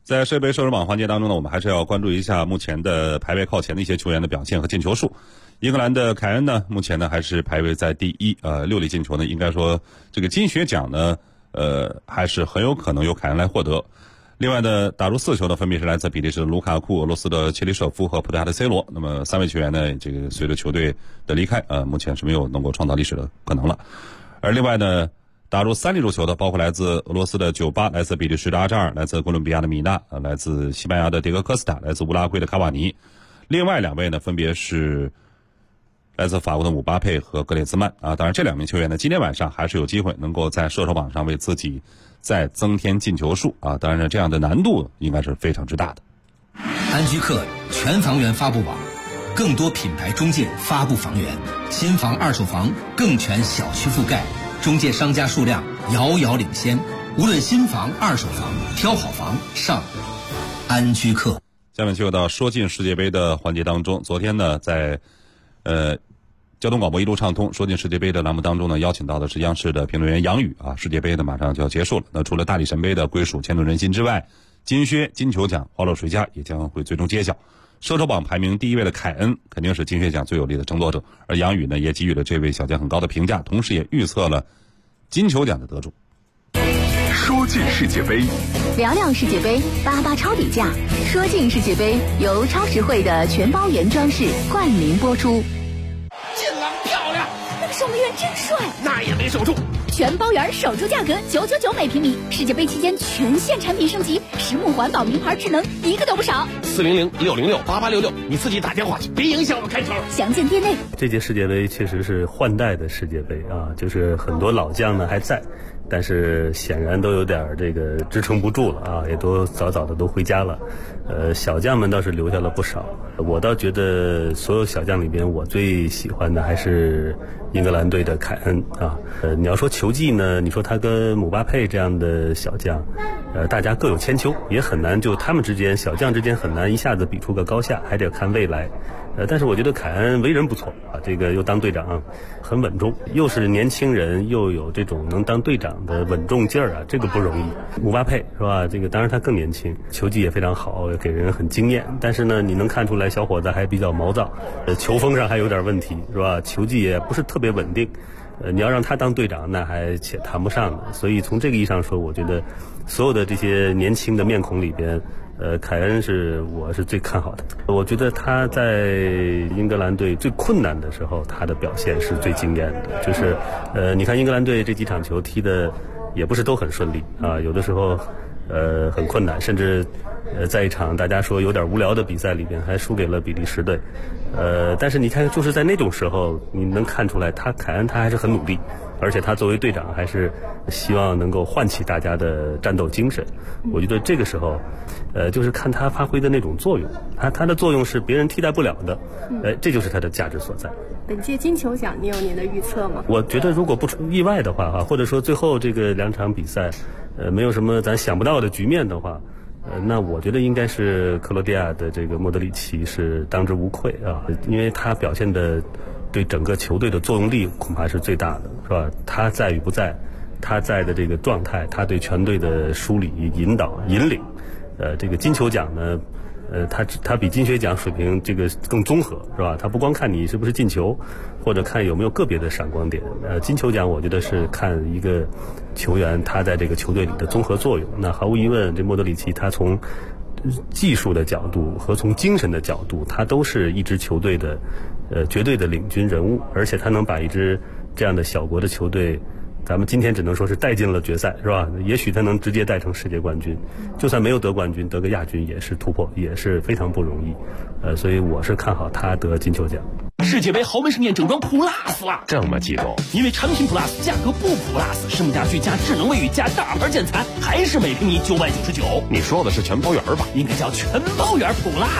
在世界杯射手榜环节当中呢，我们还是要关注一下目前的排位靠前的一些球员的表现和进球数。英格兰的凯恩呢，目前呢还是排位在第一，6粒进球呢，应该说这个金靴奖呢，还是很有可能由凯恩来获得。另外呢，打入4球的分别是来自比利时的卢卡库、俄罗斯的切里舍夫和葡萄牙的 C 罗。那么3位球员呢，这个随着球队的离开，目前是没有能够创造历史的可能了。而另外呢，打入3粒入球的，包括来自俄罗斯的98、来自比利时的阿扎尔、来自哥伦比亚的米纳、来自西班牙的迭戈科斯塔、来自乌拉圭的卡瓦尼。另外2位呢，分别是来自法国的姆巴佩和格列兹曼啊。当然，这2名球员呢，今天晚上还是有机会能够在射手榜上为自己再增添进球数啊。当然，这样的难度应该是非常之大的。 安居客全房源发布网，更多品牌中介发布房源，新房、二手房更全小区覆盖，中介商家数量遥遥领先。无论新房、二手房，挑好房上安居客。 下面就到说进世界杯的环节当中。昨天呢，在交通广播一路畅通说进世界杯的栏目当中呢，邀请到的是央视的评论员杨宇啊。世界杯呢马上就要结束了，那除了大力神杯的归属牵动人心之外，金靴、金球奖花落谁家也将会最终揭晓。射手榜排名第1位的凯恩肯定是金靴奖最有力的争夺者，而杨宇呢也给予了这位小将很高的评价，同时也预测了金球奖的得主。 说进世界杯， 聊聊世界杯，88超底价。说进世界杯由超实惠的全包圆装饰冠名播出。 进了，漂亮！ 那个守门员真帅， 那也没守住。 全包圆首周价格999每平米，世界杯期间全线产品升级，实木环保名牌智能一个都不少。 400-606-8866，你自己打电话去，别影响我开头。 详见店内。 这届世界杯确实是换代的世界杯啊，就是很多老将呢还在，但是显然都有点这个支撑不住了啊，也都早早的都回家了。小将们倒是留下了不少。我倒觉得所有小将里边，我最喜欢的还是英格兰队的凯恩啊。你要说球技呢，你说他跟姆巴佩这样的小将，大家各有千秋，也很难就他们之间小将之间很难一下子比出个高下，还得看未来。但是我觉得凯恩为人不错啊，这个又当队长，很稳重，又是年轻人，又有这种能当队长的稳重劲儿啊，这个不容易。姆巴佩是吧？这个当然他更年轻，球技也非常好，给人很惊艳。但是呢，你能看出来小伙子还比较毛躁，球风上还有点问题是吧？球技也不是特别稳定。你要让他当队长，那还且谈不上的。所以从这个意义上说，我觉得所有的这些年轻的面孔里边，凯恩我是最看好的。我觉得他在英格兰队最困难的时候，他的表现是最惊艳的。就是你看英格兰队这几场球踢的也不是都很顺利啊，有的时候很困难，甚至在一场大家说有点无聊的比赛里边还输给了比利时队。但是你看，就是在那种时候，你能看出来凯恩他还是很努力，而且他作为队长还是希望能够唤起大家的战斗精神。我觉得这个时候就是看他发挥的那种作用，他的作用是别人替代不了的，这就是他的价值所在。 本届金球奖，你有您的预测吗？ 我觉得如果不出意外的话或者说最后这个2场比赛没有什么咱想不到的局面的话，那我觉得应该是克罗地亚的这个莫德里奇是当之无愧啊，因为他表现的对整个球队的作用力恐怕是最大的，是吧？他在与不在，他在的这个状态，他对全队的梳理、引导、引领，这个金球奖呢，他比金靴奖水平这个更综合，是吧？他不光看你是不是进球，或者看有没有个别的闪光点。金球奖我觉得是看一个球员他在这个球队里的综合作用。那毫无疑问，这莫德里奇他从技术的角度和从精神的角度，他都是一支球队的绝对的领军人物，而且他能把一支这样的小国的球队，咱们今天只能说是带进了决赛，是吧？也许他能直接带成世界冠军，就算没有得冠军，得个亚军也是突破，也是非常不容易。所以我是看好他得金球奖。 世界杯豪门盛宴整装 Plus 了， 这么激动？ 因为产品 Plus 价格不 Plus， 升家具加智能卫浴加大牌建材，还是每平米999。 你说的是全包圆吧？ 应该叫全包圆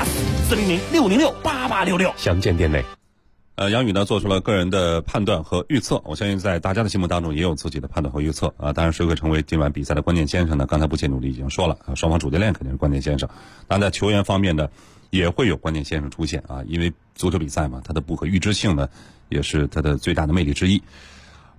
Plus。400-606-8866， 详见店内。 杨宇呢做出了个人的判断和预测，我相信在大家的心目当中也有自己的判断和预测啊。当然谁会成为今晚比赛的关键先生呢？刚才不懈努力已经说了啊，双方主教练肯定是关键先生。当然在球员方面呢，也会有关键先生出现啊，因为足球比赛嘛，它的不可预知性呢，也是它的最大的魅力之一。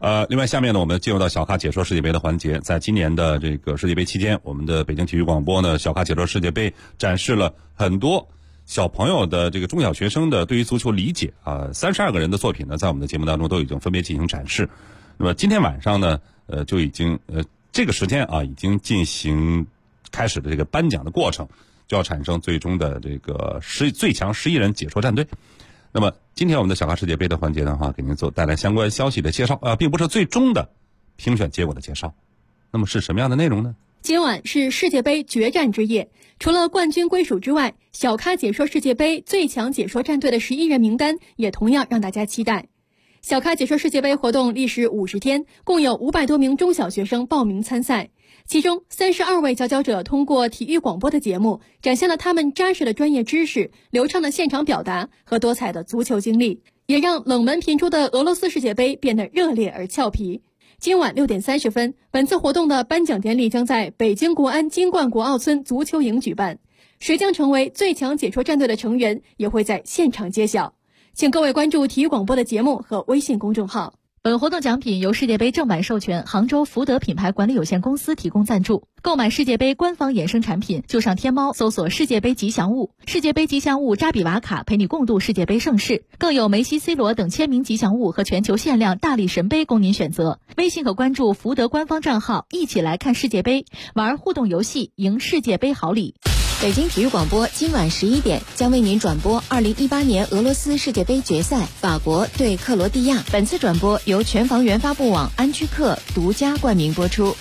另外，下面呢，我们进入到小咖解说世界杯的环节。在今年的这个世界杯期间，我们的北京体育广播呢，小咖解说世界杯展示了很多小朋友的这个中小学生的对于足球理解啊，32个人的作品呢，在我们的节目当中都已经分别进行展示。那么今天晚上呢，就已经这个时间啊，已经进行开始的这个颁奖的过程，就要产生最终的这个最强11人解说战队。那么今天我们的小咖世界杯的环节的话，给您带来相关消息的介绍啊，并不是最终的评选结果的介绍。那么是什么样的内容呢？ 今晚是世界杯决战之夜，除了冠军归属之外，小咖解说世界杯最强解说战队的11人名单也同样让大家期待。小咖解说世界杯活动历时50天，共有500多名中小学生报名参赛。其中32位佼佼者通过体育广播的节目，展现了他们扎实的专业知识、流畅的现场表达和多彩的足球经历，也让冷门频出的俄罗斯世界杯变得热烈而俏皮。今晚6点30分，本次活动的颁奖典礼将在北京国安金冠国奥村足球营举办，谁将成为最强解说战队的成员，也会在现场揭晓。请各位关注体育广播的节目和微信公众号。 本活动奖品由世界杯正版授权杭州福德品牌管理有限公司提供赞助。购买世界杯官方衍生产品，就上天猫搜索世界杯吉祥物，世界杯吉祥物扎比瓦卡陪你共度世界杯盛世，更有梅西、C 罗等签名吉祥物和全球限量大力神杯供您选择。微信可关注福德官方账号，一起来看世界杯，玩互动游戏，赢世界杯好礼。 北京体育广播今晚11点将为您转播2018年俄罗斯世界杯决赛，法国对克罗地亚。本次转播由全房源发布网安居客独家冠名播出。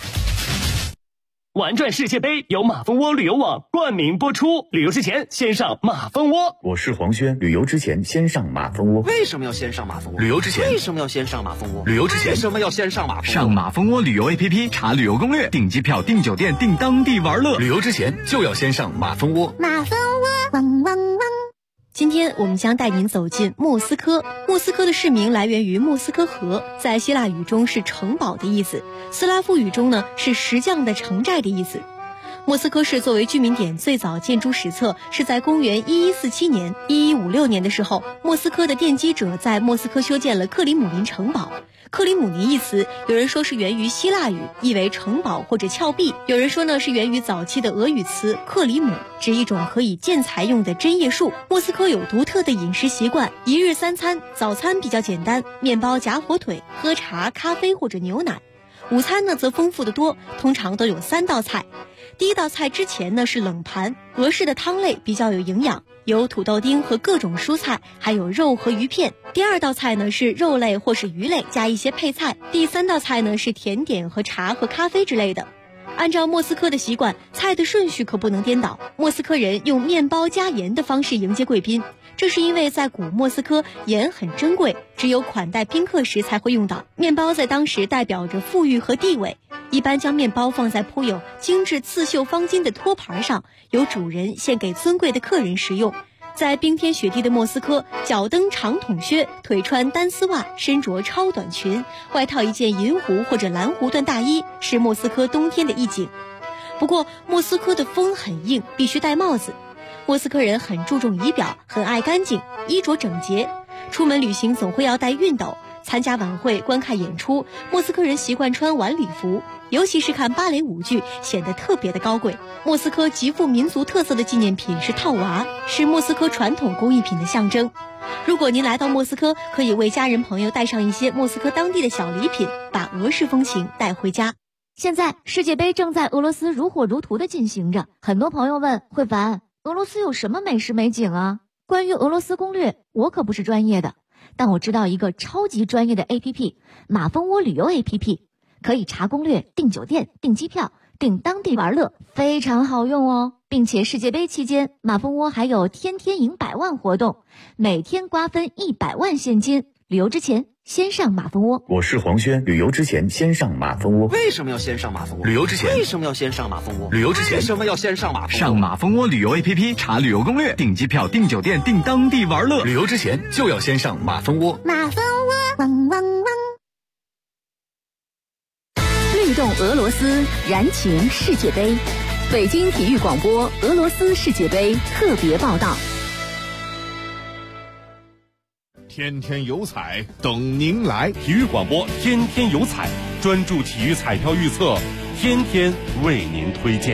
玩转世界杯由马蜂窝旅游网冠名播出，旅游之前先上马蜂窝。 我是黄轩，旅游之前先上马蜂窝。 为什么要先上马蜂窝？ 旅游之前为什么要先上马蜂窝？ 旅游之前为什么要先上马蜂窝？ 上马蜂窝旅游 APP 查旅游攻略，订机票、订酒店、订当地玩乐。旅游之前就要先上马蜂窝。 马蜂窝，汪汪汪。 今天我们将带您走进莫斯科。莫斯科的市名来源于莫斯科河，在希腊语中是城堡的意思，斯拉夫语中呢是石匠的城寨的意思。莫斯科市作为居民点，最早建筑史册是在公元1147年、1156年的时候，莫斯科的奠基者在莫斯科修建了克里姆林城堡。克里姆林一词，有人说是源于希腊语，意为城堡或者峭壁；有人说呢是源于早期的俄语词克里姆，指一种可以建材用的针叶树。莫斯科有独特的饮食习惯，1日3餐，早餐比较简单，面包夹火腿，喝茶、咖啡或者牛奶。午餐呢则丰富得多，通常都有3道菜。第一道菜之前呢是冷盘，俄式的汤类比较有营养，有土豆丁和各种蔬菜，还有肉和鱼片。第二道菜呢是肉类或是鱼类加一些配菜。第3道菜呢是甜点和茶和咖啡之类的。按照莫斯科的习惯，菜的顺序可不能颠倒。莫斯科人用面包加盐的方式迎接贵宾，这是因为在古莫斯科盐很珍贵，只有款待宾客时才会用到。面包在当时代表着富裕和地位，一般将面包放在铺有精致刺绣方巾的托盘上，由主人献给尊贵的客人食用。在冰天雪地的莫斯科，脚蹬长筒靴，腿穿单丝袜，身着超短裙，外套一件银狐或者蓝狐缎大衣，是莫斯科冬天的意境。不过莫斯科的风很硬，必须戴帽子。莫斯科人很注重仪表，很爱干净，衣着整洁，出门旅行总会要带熨斗。参加晚会、观看演出，莫斯科人习惯穿晚礼服，尤其是看芭蕾舞剧，显得特别的高贵。莫斯科极富民族特色的纪念品是套娃，是莫斯科传统工艺品的象征。如果您来到莫斯科，可以为家人朋友带上一些莫斯科当地的小礼品，把俄式风情带回家。 现在世界杯正在俄罗斯如火如荼的进行着，很多朋友问慧凡，俄罗斯有什么美食美景啊？关于俄罗斯攻略，我可不是专业的，但我知道一个超级专业的 APP， 马蜂窝旅游 APP， 可以查攻略、订酒店、订机票、订当地玩乐，非常好用哦。并且世界杯期间，马蜂窝还有天天赢100万活动，每天瓜分100万现金。旅游之前先上马蜂窝。 我是黄轩，旅游之前先上马蜂窝。 为什么要先上马蜂窝？ 旅游之前为什么要先上马蜂窝？ 旅游之前为什么要先上马蜂窝？ 上马蜂窝旅游 APP 查旅游攻略，订机票、订酒店、订当地玩乐。旅游之前就要先上马蜂窝。 马蜂窝，汪汪汪。 律动俄罗斯，燃情世界杯。北京体育广播俄罗斯世界杯特别报道。 天天有彩等您来。 体育广播天天有彩，专注体育彩票预测，天天为您推荐。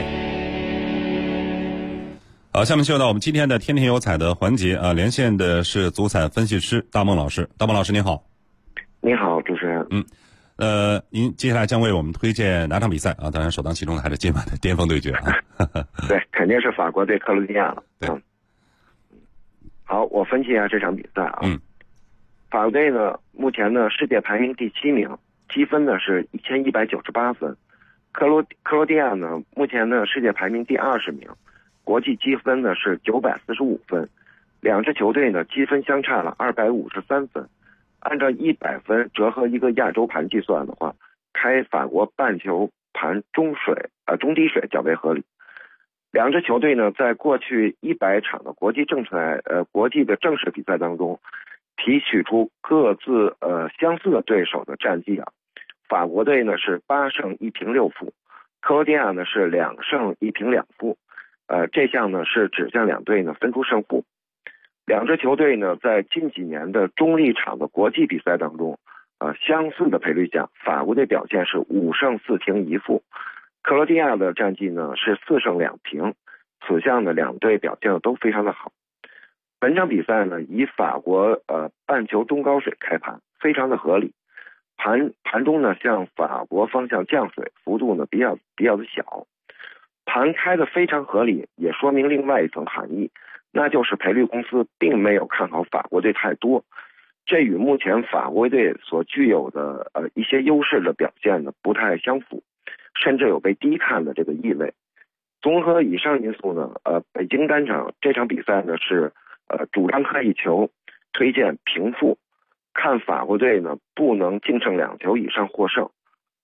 好，下面进入到我们今天的天天有彩的环节啊，连线的是足彩分析师大梦老师。大梦老师您好。 你好，主持人。 您接下来将为我们推荐哪场比赛啊？当然首当其冲的还是今晚的巅峰对决啊。 对，肯定是法国对克罗地亚了。 对。 好，我分析一下这场比赛啊。法国队呢，目前呢世界排名第7名，积分呢是1198分。克罗地亚呢，目前呢世界排名第20名，国际积分呢是945分。两支球队呢积分相差了253分。按照100分折合一个亚洲盘计算的话，开法国半球盘中低水较为合理。两支球队呢，在过去100场的国际的正式比赛当中，提取出各自相似的对手的战绩啊。法国队呢是8胜1平6负，克罗地亚呢是2胜1平2负。这项呢是指向两队呢分出胜负。两支球队呢，在近几年的中立场的国际比赛当中，相似的赔率下，法国队表现是5胜4平1负，克罗地亚的战绩呢是4胜2平，此项呢两队表现的都非常的好。本场比赛呢，以法国半球中高水开盘，非常的合理，盘中呢向法国方向降水，幅度呢比较的小，盘开的非常合理，也说明另外一层含义。那就是赔率公司并没有看好法国队太多，这与目前法国队所具有的一些优势的表现呢不太相符，甚至有被低看的这个意味。综合以上因素呢，北京单场这场比赛呢是主张客一球，推荐平负，看法国队呢不能净胜2球以上获胜。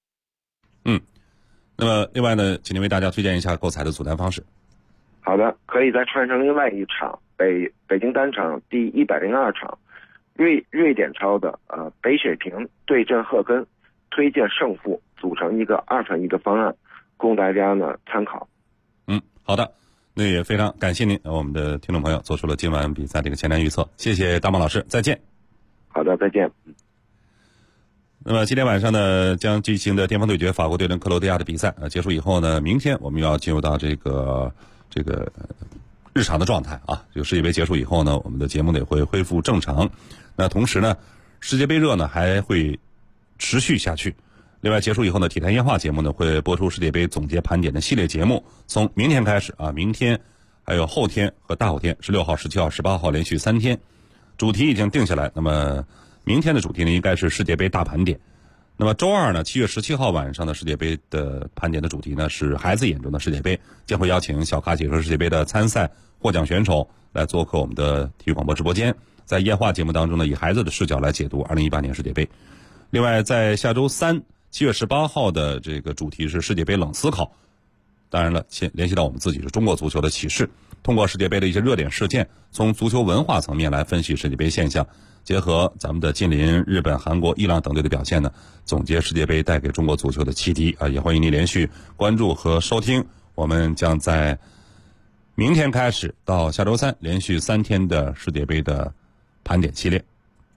那么另外呢，请您为大家推荐一下购彩的组单方式。 好的，可以再串上另外一场北京单场第102场瑞典超的北水平对阵赫根，推荐胜负，组成一个2分1的方案，供大家呢参考。 好的，那也非常感谢您，我们的听众朋友做出了今晚比赛的一个前瞻预测，谢谢大梦老师，再见。 好的，再见。 那么今天晚上呢将进行的巅峰对决法国对阵克罗地亚的比赛结束以后呢，明天我们要进入到这个日常的状态啊，这个世界杯结束以后呢，我们的节目也会恢复正常。那同时呢，世界杯热呢还会持续下去。另外结束以后呢，体坛夜话节目呢会播出世界杯总结盘点的系列节目，从明天开始啊，明天还有后天和大后天16号、17号、18号连续3天，主题已经定下来。那么明天的主题呢应该是世界杯大盘点。那么周二呢，7月17号晚上的世界杯的盘点的主题呢是孩子眼中的世界杯，将会邀请小咖解说世界杯的参赛获奖选手来做客我们的体育广播直播间，在夜话节目当中呢，以孩子的视角来解读2018年世界杯。另外在下周3 7月18号的这个主题是世界杯冷思考，当然了，先联系到我们自己是中国足球的启示，通过世界杯的一些热点事件，从足球文化层面来分析世界杯现象，结合咱们的近邻日本、韩国、伊朗等队的表现呢，总结世界杯带给中国足球的启迪啊！也欢迎您连续关注和收听，我们将在明天开始到下周3连续3天的世界杯的盘点系列。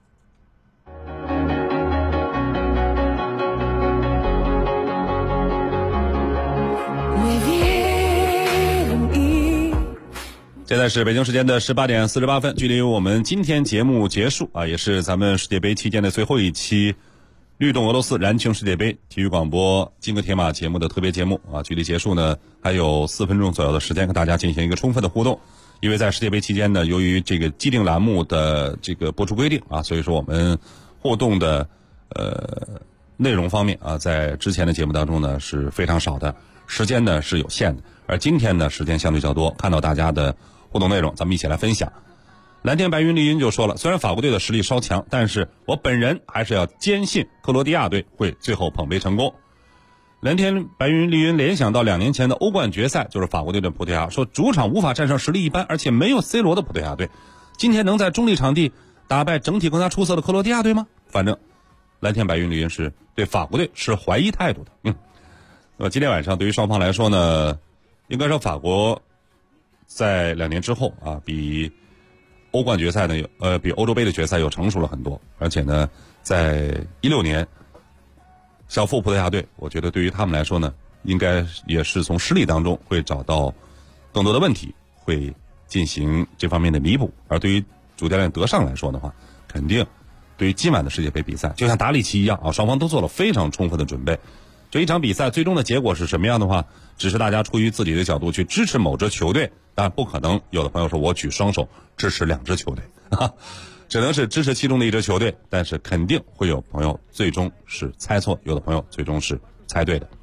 现在是北京时间的18点48分，距离我们今天节目结束啊，也是咱们世界杯期间的最后一期律动俄罗斯燃情世界杯体育广播金戈铁马节目的特别节目啊，距离结束呢还有4分钟左右的时间，跟大家进行一个充分的互动。因为在世界杯期间呢，由于这个既定栏目的这个播出规定啊，所以说我们互动的内容方面啊，在之前的节目当中呢是非常少的，时间呢是有限的，而今天呢时间相对较多，看到大家的互动内容，咱们一起来分享。蓝天白云丽云就说了，虽然法国队的实力稍强，但是我本人还是要坚信克罗地亚队会最后捧杯成功。蓝天白云丽云联想到2年前的欧冠决赛，就是法国队的葡萄牙，说主场无法战胜实力一般而且没有 C 罗的葡萄牙队，今天能在中立场地打败整体更加出色的克罗地亚队吗？反正蓝天白云丽云是对法国队持怀疑态度的。今天晚上对于双方来说呢，应该说法国在2年之后啊，比欧冠决赛呢，比欧洲杯的决赛又成熟了很多，而且呢，在16年小负葡萄牙队，我觉得对于他们来说呢，应该也是从失利当中会找到更多的问题，会进行这方面的弥补。而对于主教练德尚来说的话，肯定对于今晚的世界杯比赛，就像达里奇一样啊，双方都做了非常充分的准备。这一场比赛最终的结果是什么样的话，只是大家出于自己的角度去支持某支球队，但不可能有的朋友说我举双手支持2支球队啊，只能是支持其中的一支球队，但是肯定会有朋友最终是猜错，有的朋友最终是猜对的。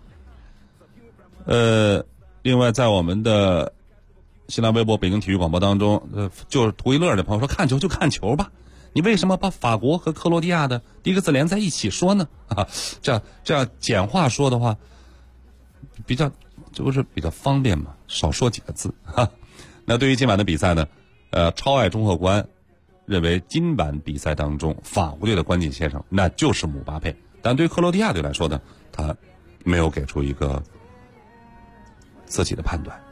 另外在我们的新浪微博北京体育广播当中，就是图一乐的朋友说，看球就看球吧，你为什么把法国和克罗地亚的第一个字连在一起说呢？啊，这样简化说的话，这不是比较方便嘛，少说几个字哈。那对于今晚的比赛呢，超爱中客观认为今晚比赛当中法国队的关键先生那就是姆巴佩，但对于克罗地亚队来说呢，他没有给出一个自己的判断。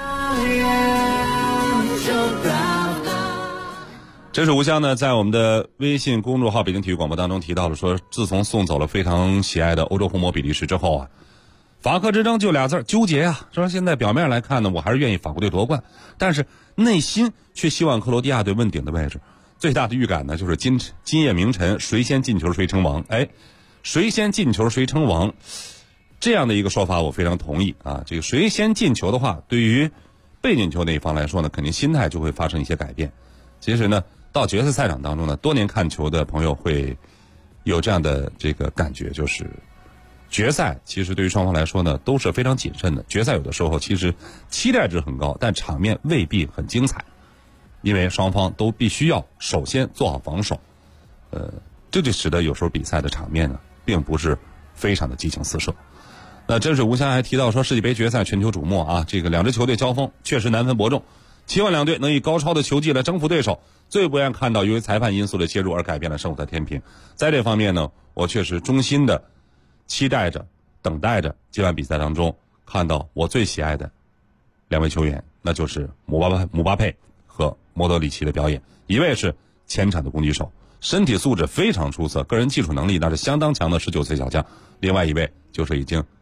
真是无香呢，在我们的微信公众号北京体育广播当中提到了说，自从送走了非常喜爱的欧洲红魔比利时之后啊，法克之争就俩字，纠结啊。说现在表面来看呢，我还是愿意法国队夺冠，但是内心却希望克罗地亚队问鼎的位置。最大的预感呢，就是今夜名晨谁先进球谁称王。谁先进球谁称王，这样的一个说法我非常同意啊。这个谁先进球的话，对于被进球那一方来说呢，肯定心态就会发生一些改变。其实呢，到决赛赛场当中呢，多年看球的朋友会有这样的这个感觉，就是决赛其实对于双方来说呢都是非常谨慎的。决赛有的时候其实期待值很高，但场面未必很精彩，因为双方都必须要首先做好防守。这就使得有时候比赛的场面呢并不是非常的激情四射。那真是吴翔还提到说，世界杯决赛全球瞩目啊，这个两支球队交锋确实难分伯仲，期望两队能以高超的球技来征服对手。最不愿看到由于裁判因素的介入而改变了胜负的天平。在这方面呢，我确实衷心的期待着等待着今晚比赛当中看到我最喜爱的两位球员，那就是姆巴佩和莫德里奇的表演。一位是前场的攻击手，身体素质非常出色，个人技术能力那是相当强的19岁小将。另外一位就是已经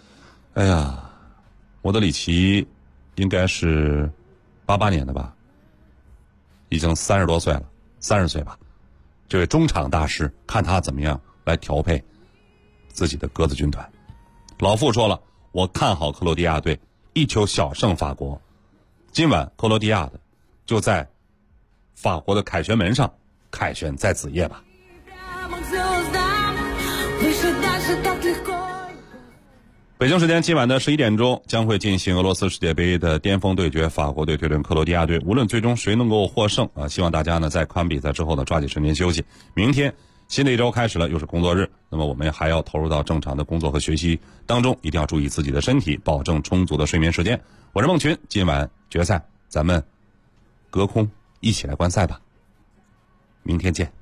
莫德里奇应该是88年的吧，已经30多岁了，30岁吧。这位中场大师，看他怎么样来调配自己的鸽子军团。老傅说了，我看好克罗地亚队1球小胜法国。今晚克罗地亚的就在法国的凯旋门上凯旋在子夜吧。北京时间今晚的11点钟将会进行俄罗斯世界杯的巅峰对决，法国队对阵克罗地亚队。无论最终谁能够获胜啊，希望大家呢在看完比赛之后呢抓紧时间休息。明天新的一周开始了，又是工作日，那么我们还要投入到正常的工作和学习当中，一定要注意自己的身体，保证充足的睡眠时间。我是孟群，今晚决赛咱们隔空一起来观赛吧。明天见。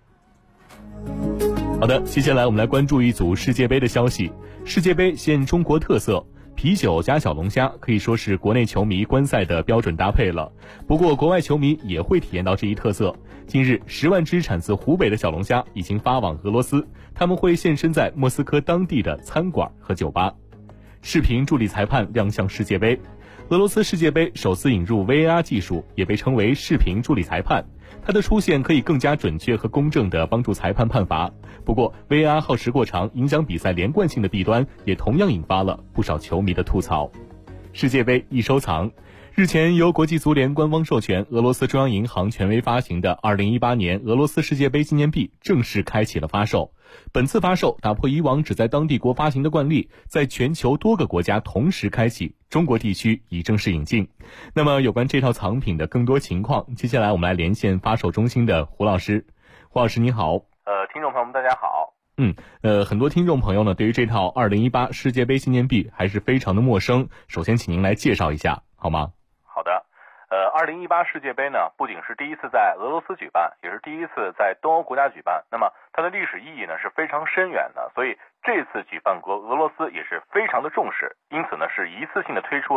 好的，接下来我们来关注一组世界杯的消息。世界杯现中国特色，啤酒加小龙虾可以说是国内球迷观赛的标准搭配了。不过国外球迷也会体验到这一特色。近日10万只产自湖北的小龙虾已经发往俄罗斯，他们会现身在莫斯科当地的餐馆和酒吧。视频助理裁判亮相世界杯。俄罗斯世界杯首次引入 VAR 技术，也被称为视频助理裁判。它的出现可以更加准确和公正地帮助裁判判罚。不过 VAR 耗时过长，影响比赛连贯性的弊端也同样引发了不少球迷的吐槽。世界杯易收藏。日前由国际足联官方授权，俄罗斯中央银行权威发行的2018年俄罗斯世界杯纪念币正式开启了发售。本次发售打破以往只在当地国发行的惯例，在全球多个国家同时开启，中国地区已正式引进。那么有关这套藏品的更多情况，接下来我们来连线发售中心的胡老师。胡老师你好。 听众朋友们大家好。 很多听众朋友呢对于这套2018世界杯纪念币还是非常的陌生，首先请您来介绍一下好吗？ 好的。2018世界杯呢，不仅是第一次在俄罗斯举办，也是第一次在东欧国家举办，那么它的历史意义呢是非常深远的，所以这次举办国俄罗斯也是非常的重视，因此呢是一次性的推出了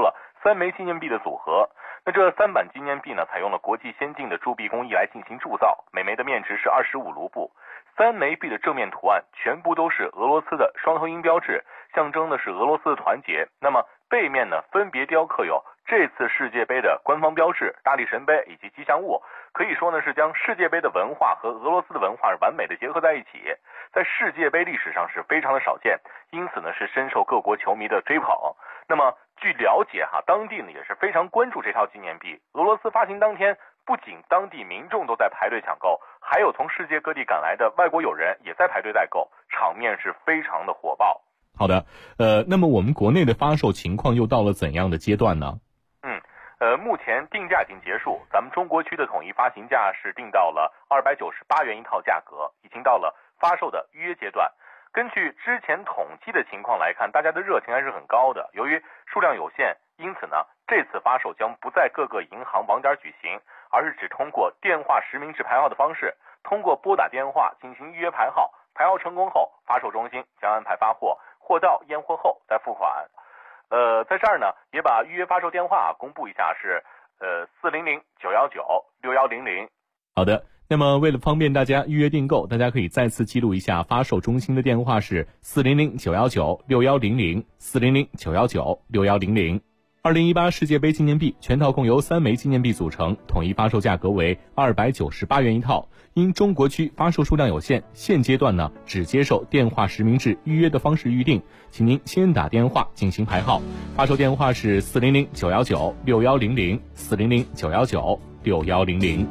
3枚纪念币的组合。那这3版纪念币呢，采用了国际先进的铸币工艺来进行铸造，每枚的面值是25卢布。3枚币的正面图案全部都是俄罗斯的双头鹰标志，象征的是俄罗斯的团结。那么背面呢，分别雕刻有这次世界杯的官方标志、大力神杯以及吉祥物，可以说呢是将世界杯的文化和俄罗斯的文化完美的结合在一起，在世界杯历史上是非常的少见，因此呢是深受各国球迷的追捧。那么据了解当地呢也是非常关注这套纪念币。俄罗斯发行当天，不仅当地民众都在排队抢购，还有从世界各地赶来的外国友人也在排队代购，场面是非常的火爆。 好的，那么我们国内的发售情况又到了怎样的阶段呢？ 目前定价已经结束，咱们中国区的统一发行价是定到了298元一套价格，已经到了发售的预约阶段。根据之前统计的情况来看，大家的热情还是很高的。由于数量有限，因此呢，这次发售将不在各个银行网点举行，而是只通过电话实名制排号的方式，通过拨打电话进行预约排号，排号成功后，发售中心将安排发货，货到验货后再付款。在这儿呢，也把预约发售电话公布一下，是400-919-6100。 好的，那么为了方便大家预约订购，大家可以再次记录一下发售中心的电话是400-919-6100 400-919-6100。2018世界杯纪念币全套共由3枚纪念币组成，统一发售价格为298元一套。因中国区发售数量有限，现阶段呢只接受电话实名制预约的方式预定，请您先打电话进行排号。发售电话是400-919-6100 400-919-6100。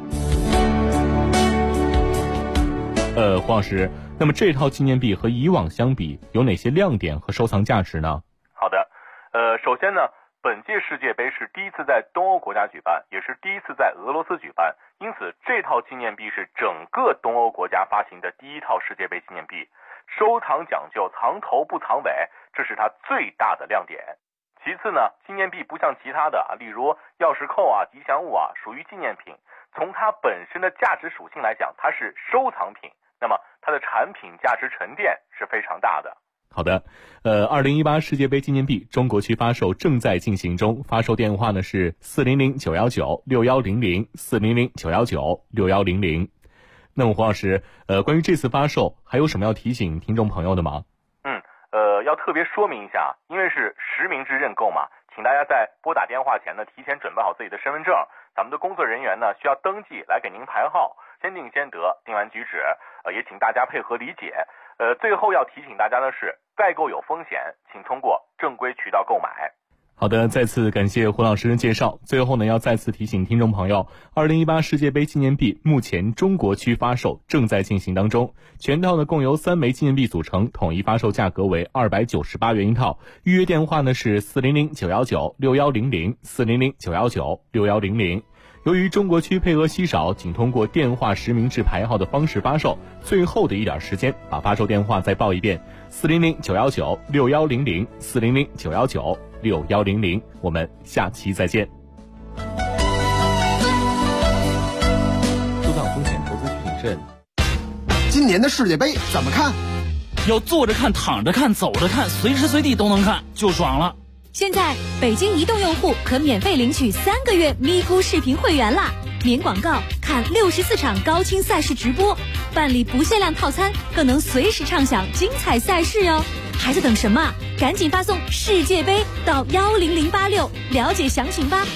黄老师，那么这套纪念币和以往相比，有哪些亮点和收藏价值呢？ 好的，首先呢，本届世界杯是第一次在东欧国家举办，也是第一次在俄罗斯举办，因此这套纪念币是整个东欧国家发行的第一套世界杯纪念币，收藏讲究藏头不藏尾，这是它最大的亮点。其次呢，纪念币不像其他的例如钥匙扣吉祥物属于纪念品，从它本身的价值属性来讲，它是收藏品，那么它的产品价值沉淀是非常大的。 好的，2018世界杯纪念币中国区发售正在进行中，发售电话呢是400-919-6100 400-919-6100。那么黄老师，关于这次发售还有什么要提醒听众朋友的吗？ 要特别说明一下，因为是实名制认购嘛，请大家在拨打电话前呢，提前准备好自己的身份证，咱们的工作人员呢需要登记来给您排号，先定先得，定完举止，也请大家配合理解。最后要提醒大家的是，代购有风险，请通过正规渠道购买。 好的，再次感谢胡老师的介绍。最后呢，要再次提醒听众朋友，2018世界杯纪念币目前中国区发售正在进行当中，全套呢共由3枚纪念币组成，统一发售价格为298元一套。预约电话呢是400-919-6100 400-919-6100。由于中国区配额稀少，仅通过电话实名制排号的方式发售，最后的一点时间，把发售电话再报一遍：400-919-6100 400-919-6100。我们下期再见。 收藏风险，投资需谨慎。 今年的世界杯怎么看？ 要坐着看、躺着看、走着看，随时随地都能看，就爽了。 现在北京移动用户可免费领取3个月咪咕视频会员啦！免广告看64场高清赛事直播，办理不限量套餐，更能随时畅享精彩赛事哟！还在等什么？赶紧发送世界杯到10086了解详情吧。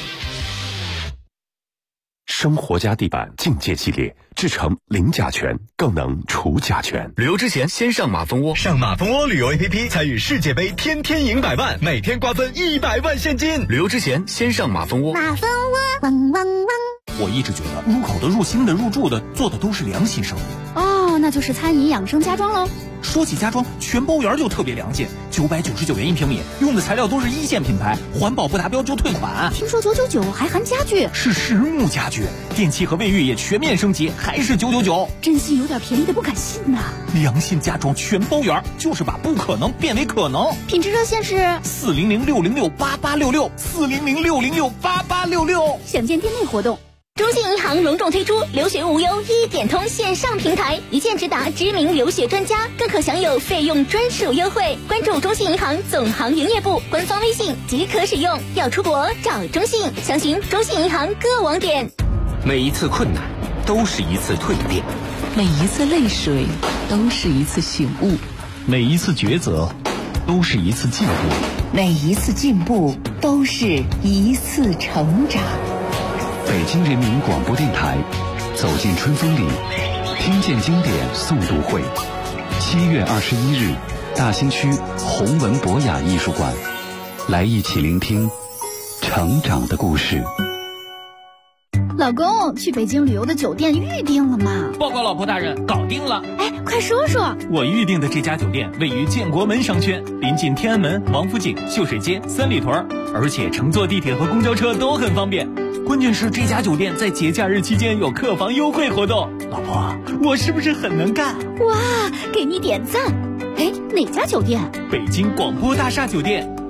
生活家地板境界系列制成零甲醛，更能除甲醛。 旅游之前先上马蜂窝，上马蜂窝旅游 APP 参与世界杯，天天赢100万，每天瓜分100万现金。旅游之前先上马蜂窝。 马蜂窝，汪汪汪！ 我一直觉得入口的、入心的、入住的，做的都是良心生意。 哦，那就是餐饮养生家装喽。 说起家装，全包园就特别良心，999元1平米，用的材料都是1线品牌，环保不达标就退款。 听说999还含家具， 是实木家具，电器和卫浴也全面升级，还是999， 真心有点便宜的不敢信呐。 良心家装全包园，就是把不可能变为可能。 品质热线是 400-606-8866 400-606-8866。 详见店内活动。 中信银行隆重推出留学无忧一点通线上平台，一键直达知名留学专家，更可享有费用专属优惠。关注中信银行总行营业部官方微信即可使用。要出国找中信，详询中信银行各网点。 每一次困难都是一次蜕变， 每一次泪水都是一次醒悟， 每一次抉择都是一次进步， 每一次进步都是一次成长。 北京人民广播电台，走进春风里，听见经典诵读会，7月21日，大兴区弘文博雅艺术馆，来一起聆听成长的故事。 老公，去北京旅游的酒店预定了吗？ 报告老婆大人，搞定了。 哎，快说说。 我预定的这家酒店位于建国门商圈，临近天安门、王府井、秀水街、三里屯，而且乘坐地铁和公交车都很方便。关键是这家酒店在节假日期间有客房优惠活动。老婆，我是不是很能干？ 哇，给你点赞。哎，哪家酒店？ 北京广播大厦酒店。